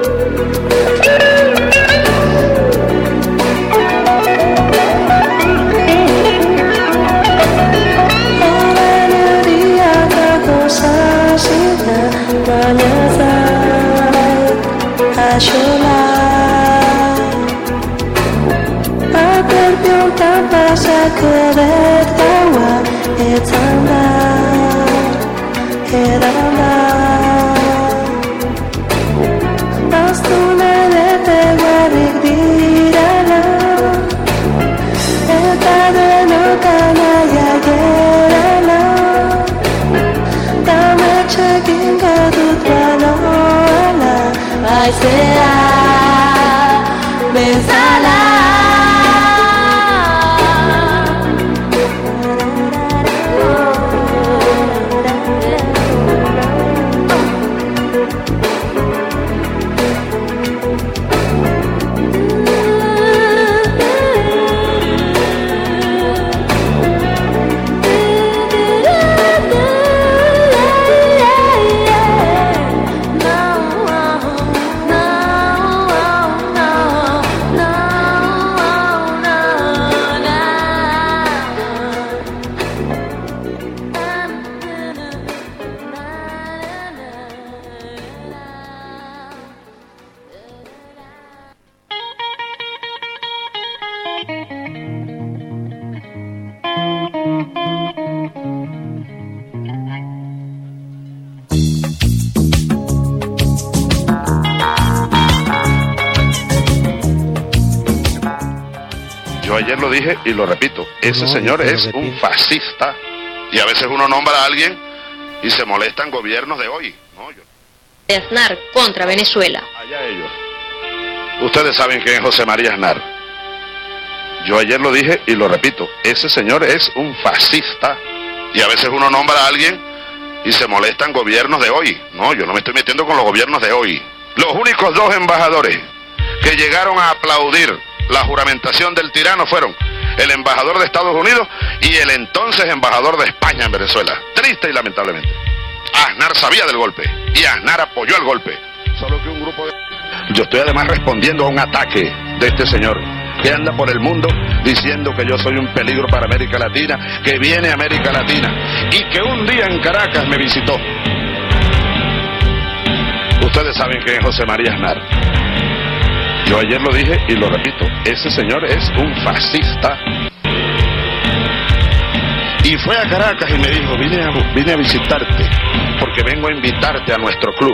Yo ayer lo dije y lo repito, ese No, señor pero es repite. un fascista. Y a veces uno nombra a alguien y se molestan gobiernos de hoy. No, yo... de Aznar contra Venezuela. Allá ellos. Ustedes saben quién es José María Aznar. Yo ayer lo dije y lo repito, ese señor es un fascista. Y a veces uno nombra a alguien y se molestan gobiernos de hoy. No, yo no me estoy metiendo con los gobiernos de hoy. Los únicos dos embajadores que llegaron a aplaudir la juramentación del tirano fueron el embajador de Estados Unidos y el entonces embajador de España en Venezuela. Triste y lamentablemente. Aznar sabía del golpe y Aznar apoyó el golpe. Solo que un grupo de... Yo estoy además respondiendo a un ataque de este señor que anda por el mundo diciendo que yo soy un peligro para América Latina, que viene a América Latina y que un día en Caracas me visitó. Ustedes saben quién es José María Aznar. Yo ayer lo dije y lo repito, ese señor es un fascista. Y fue a Caracas y me dijo, vine a, vine a visitarte porque vengo a invitarte a nuestro club.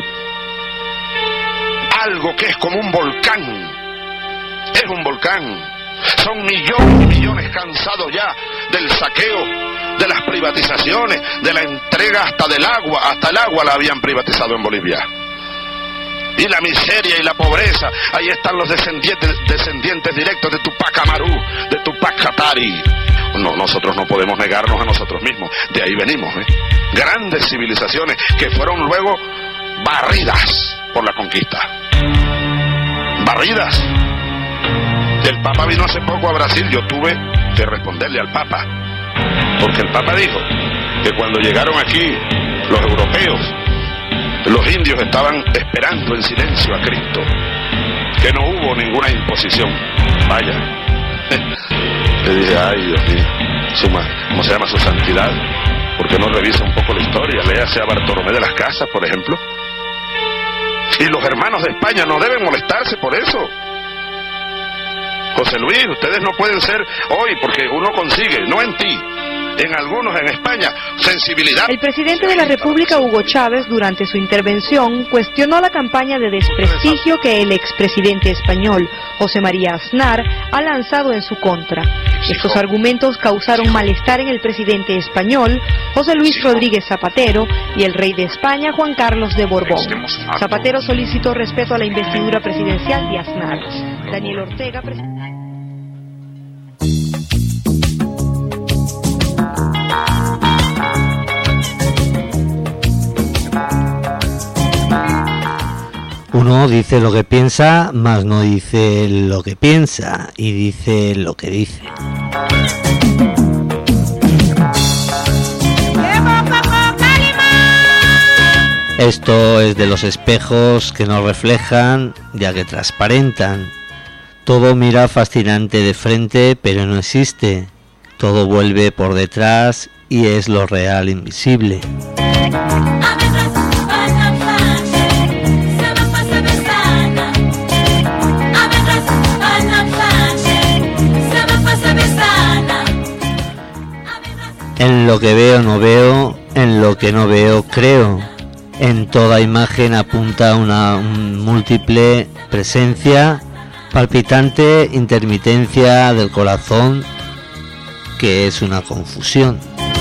Algo que es como un volcán. Es un volcán. Son millones y millones cansados ya del saqueo, de las privatizaciones, de la entrega hasta del agua. Hasta el agua la habían privatizado en Bolivia. Y la miseria y la pobreza, ahí están los descendientes, descendientes directos de Tupac Amaru, de Tupac Katari. No, nosotros no podemos negarnos a nosotros mismos, de ahí venimos, ¿eh? Grandes civilizaciones que fueron luego barridas por la conquista. Barridas. El Papa vino hace poco a Brasil, yo tuve que responderle al Papa, porque el Papa dijo que cuando llegaron aquí los europeos, los indios estaban esperando en silencio a Cristo, que no hubo ninguna imposición. Vaya. Le dije, ay Dios mío, suma, ¿cómo se llama su santidad? ¿Por qué no revisa un poco la historia? Léase a Bartolomé de las Casas, por ejemplo. Y los hermanos de España no deben molestarse por eso. José Luis, ustedes no pueden ser hoy, porque uno consigue, no en ti, en algunos en España, sensibilidad. El presidente de la República, Hugo Chávez, durante su intervención, cuestionó la campaña de desprestigio que el expresidente español, José María Aznar, ha lanzado en su contra. Estos argumentos causaron malestar en el presidente español, José Luis Rodríguez Zapatero, y el rey de España, Juan Carlos de Borbón. Zapatero solicitó respeto a la investidura presidencial de Aznar. Daniel Ortega... Pres- Uno dice lo que piensa, mas no dice lo que piensa, y dice lo que dice. Esto es de los espejos que nos reflejan, ya que transparentan. Todo mira fascinante de frente, pero no existe. Todo vuelve por detrás y es lo real invisible. En lo que veo no veo, en lo que no veo creo. En toda imagen apunta una un múltiple presencia, palpitante intermitencia del corazón, que es una confusión.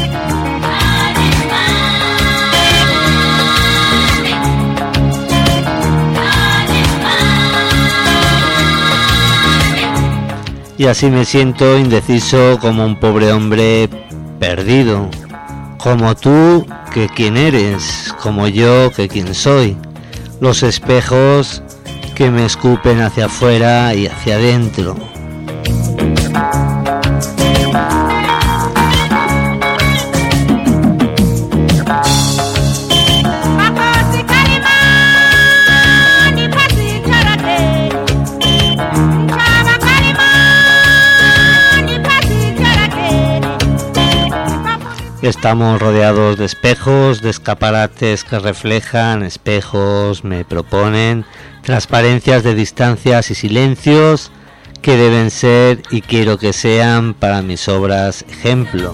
Y así me siento indeciso como un pobre hombre perdido, como tú, que quién eres, como yo, que quién soy. Los espejos que me escupen hacia afuera y hacia adentro. Estamos rodeados de espejos, de escaparates que reflejan, espejos me proponen, transparencias de distancias y silencios que deben ser y quiero que sean para mis obras ejemplo.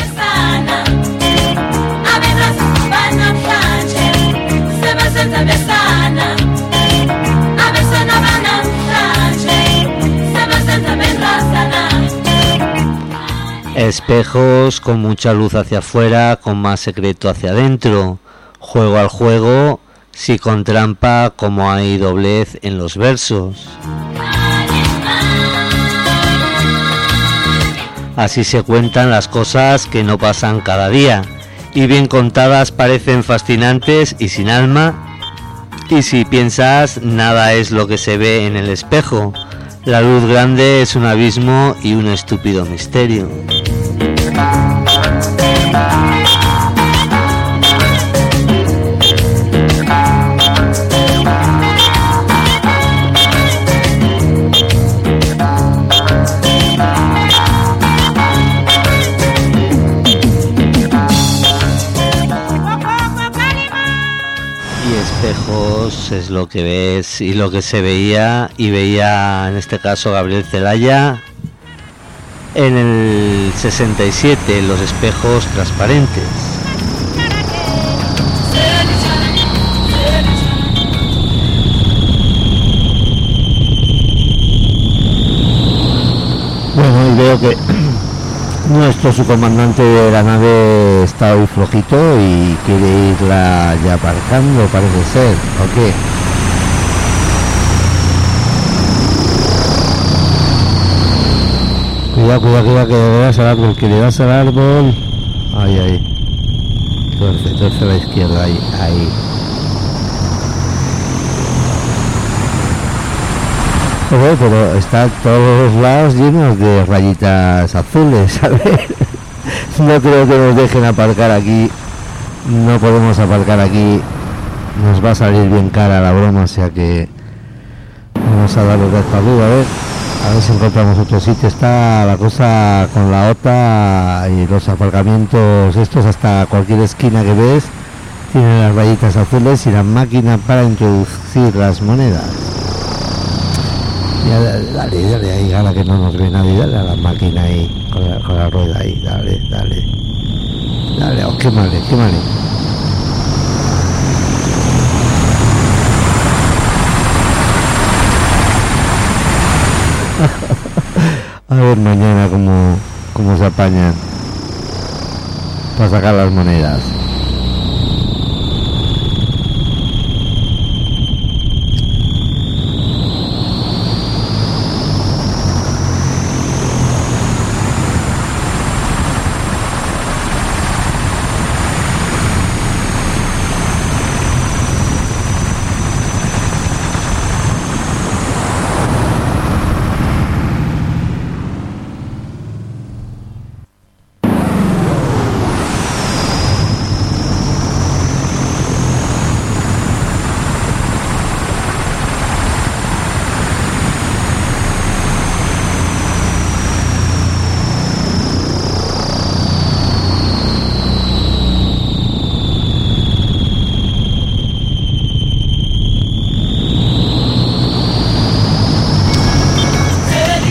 Espejos con mucha luz hacia afuera, con más secreto hacia adentro. Juego al juego, si con trampa, como hay doblez en los versos. Así se cuentan las cosas que no pasan cada día, y bien contadas parecen fascinantes y sin alma. Y si piensas, nada es lo que se ve en el espejo. La luz grande es un abismo y un estúpido misterio. Espejos es lo que ves y lo que se veía y veía en este caso Gabriel Celaya en el sesenta y siete, los espejos transparentes. Bueno, y veo que nuestro subcomandante de la nave está hoy flojito y quiere irla ya aparcando, parece ser, ¿o qué? Cuidado, cuidado, cuidado, que le das al árbol, que le das al árbol. Ahí, ahí. Torce, torce a la izquierda, ahí, ahí. Joder, pero está todos los lados llenos de rayitas azules, ¿sabes? No creo que nos dejen aparcar aquí. No podemos aparcar aquí. Nos va a salir bien cara la broma, o sea que vamos a darle de esta luz, a ver. A ver si encontramos otro sitio. Está la cosa con la O T A y los aparcamientos estos, hasta cualquier esquina que ves tiene las rayitas azules y la máquina para introducir las monedas. Ya, dale, dale ahí, ahora que no nos ve nadie, dale a la máquina ahí, con la, con la rueda ahí, dale, dale. Dale, oh, quémale, quémale. A ver mañana cómo, cómo se apañan para sacar las monedas.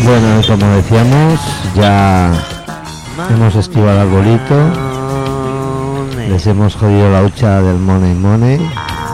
Bueno, como decíamos, ya hemos esquivado el arbolito, les hemos jodido la hucha del money money.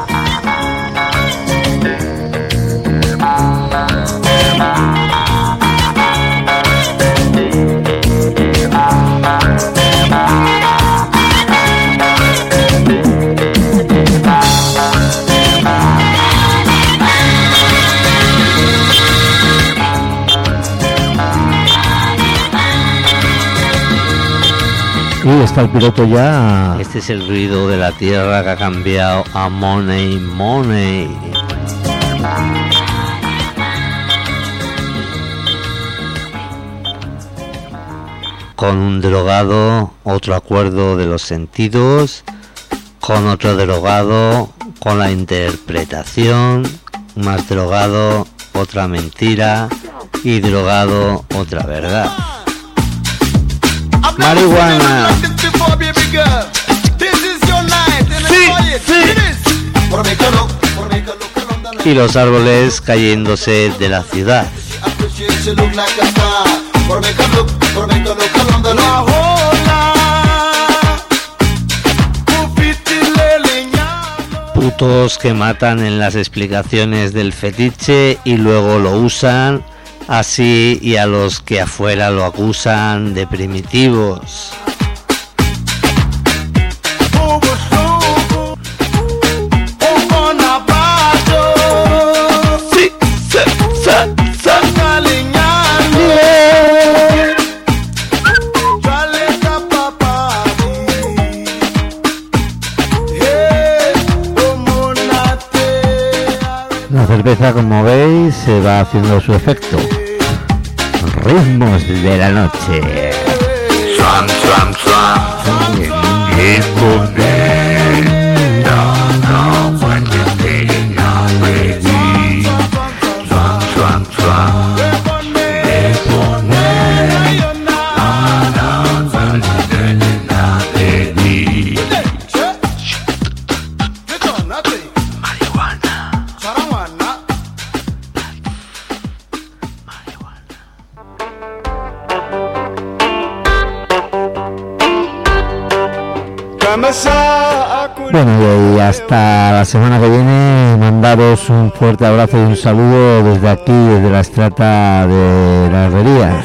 Y está el piloto ya. Este es el ruido de la tierra que ha cambiado a money, money. Con un drogado, otro acuerdo de los sentidos. Con otro drogado, con la interpretación. Más drogado, otra mentira. Y drogado, otra verdad. Marihuana. Sí, sí. Y los árboles cayéndose de la ciudad. Putos que matan en las explicaciones del fetiche y luego lo usan así, y a los que afuera lo acusan de primitivos. Sí, sa, sa, sa. La cerveza, como veis, se va haciendo su efecto. Ritmos de la noche. Swam, swam, swam. Bueno, y hasta la semana que viene, mandaros un fuerte abrazo y un saludo desde aquí, desde la Estrata de la Herrería.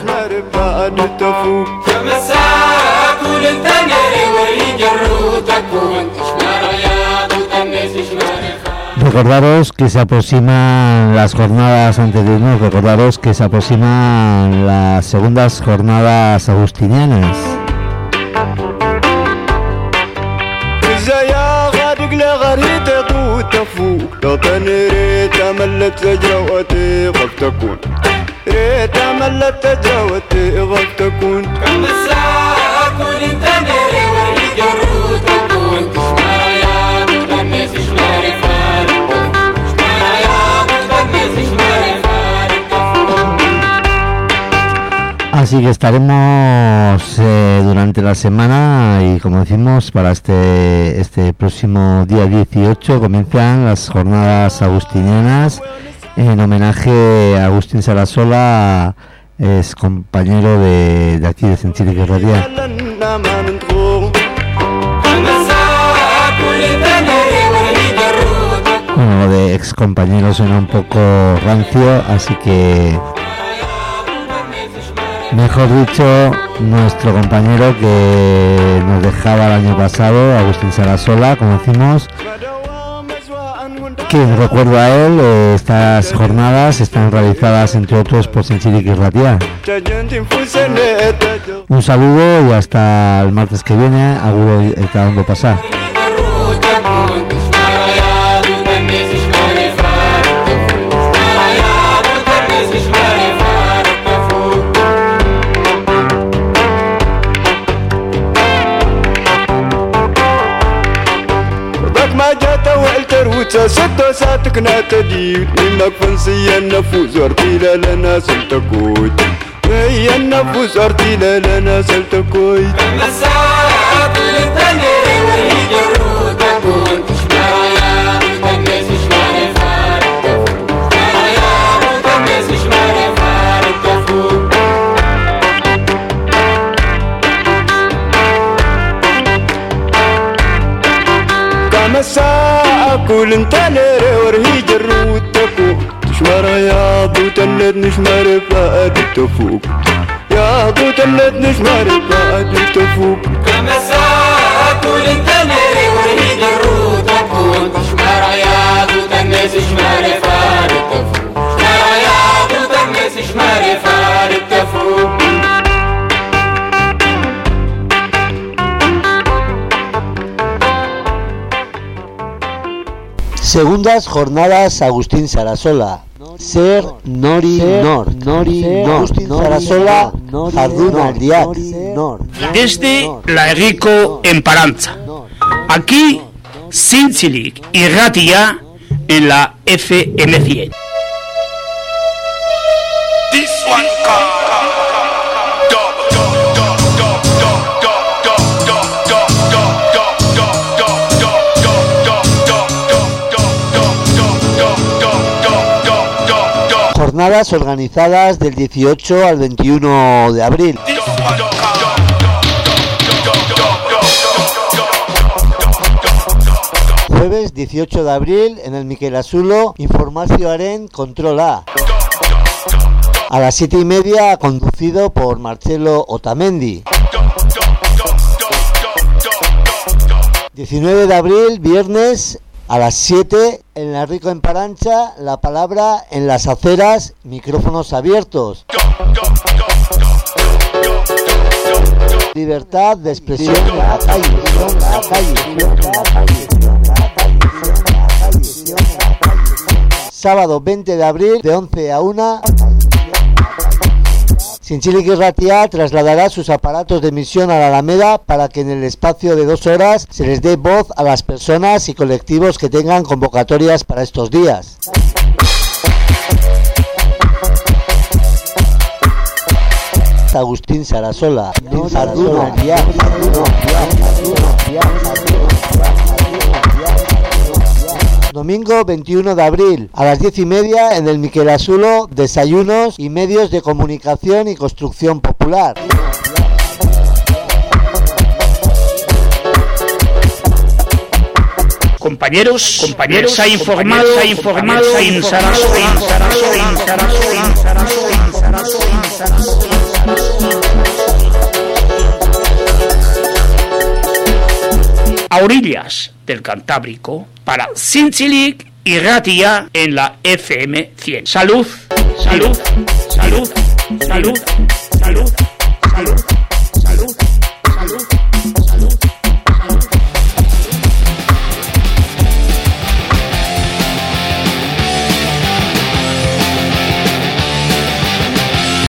Recordaros que se aproximan las jornadas, antes de irnos, recordaros que se aproximan las segundas jornadas agustinianas. Así que estaremos eh, durante la semana, y como decimos, para este este próximo día dieciocho comienzan las jornadas agustinianas en homenaje a Agustín Sarasola, es compañero de, de aquí de Senchiric Irratia. Bueno, lo de ex compañero suena un poco rancio, así que mejor dicho, nuestro compañero que nos dejaba el año pasado, Agustín Sarasola, como decimos, que recuerdo a él, eh, estas jornadas están realizadas entre otros por Senchiric Irratia. Un saludo y hasta el martes que viene, auguro eta ondo pasar. ستة ساعتك نعتدي إنك فنسي النفوس أرتيلا لنا سلتكوي هي النفوس أرتيلا لنا سلتكوي كما الساعة كل التاني وهي جرودك وانت شمايا وتنسي شمالي فارق تفوق شمايا وتنسي شمالي فارق تفوق كما الساعة كل انت نري ورهي جروتكو تشمر يا ضو تلد نشمر فقد تفوق يا ضو تلد نشمر فقد تفوق كما الساعة كل انت نري ورهي جروتكو تشمر يا ضو تلد نشمر فقد تفوق شمر يا ضو تلد نشمر فقد تفوق. Segundas jornadas Agustín Sarasola. Ser Nori Nor. Nori Nor. Agustín Sarasola. Jarduna Aldiak. Nor. Desde la Herriko en Parantza. Aquí, Zintzilik y Ratia en la F M cien. This one called Jornadas organizadas del dieciocho al veintiuno de abril. Jueves dieciocho de abril en el Miquel Asulo, Informacio Aren Control A. A las siete y media, conducido por Marcelo Otamendi. diecinueve de abril, viernes, a las siete, en la Rico en Parancha, La Palabra en las aceras, micrófonos abiertos. Libertad de expresión en la calle, en la calle. Sábado veinte de abril, de once a una. Zintzilik Irratia trasladará sus aparatos de emisión a la Alameda para que en el espacio de dos horas se les dé voz a las personas y colectivos que tengan convocatorias para estos días. Agustín Sarasola. Domingo veintiuno de abril, a las diez y media en el Miquel Asulo, desayunos y medios de comunicación y construcción popular. Compañeros, compañeros, se ha informado, se ha informado, en Sarasola, en Sarasola, en Sarasola, en Sarasola, en Sarasola, en Sarasola. A orillas del Cantábrico, para Zintzilik Irratia en la F M cien. Salud, salud, salud, salud, salud.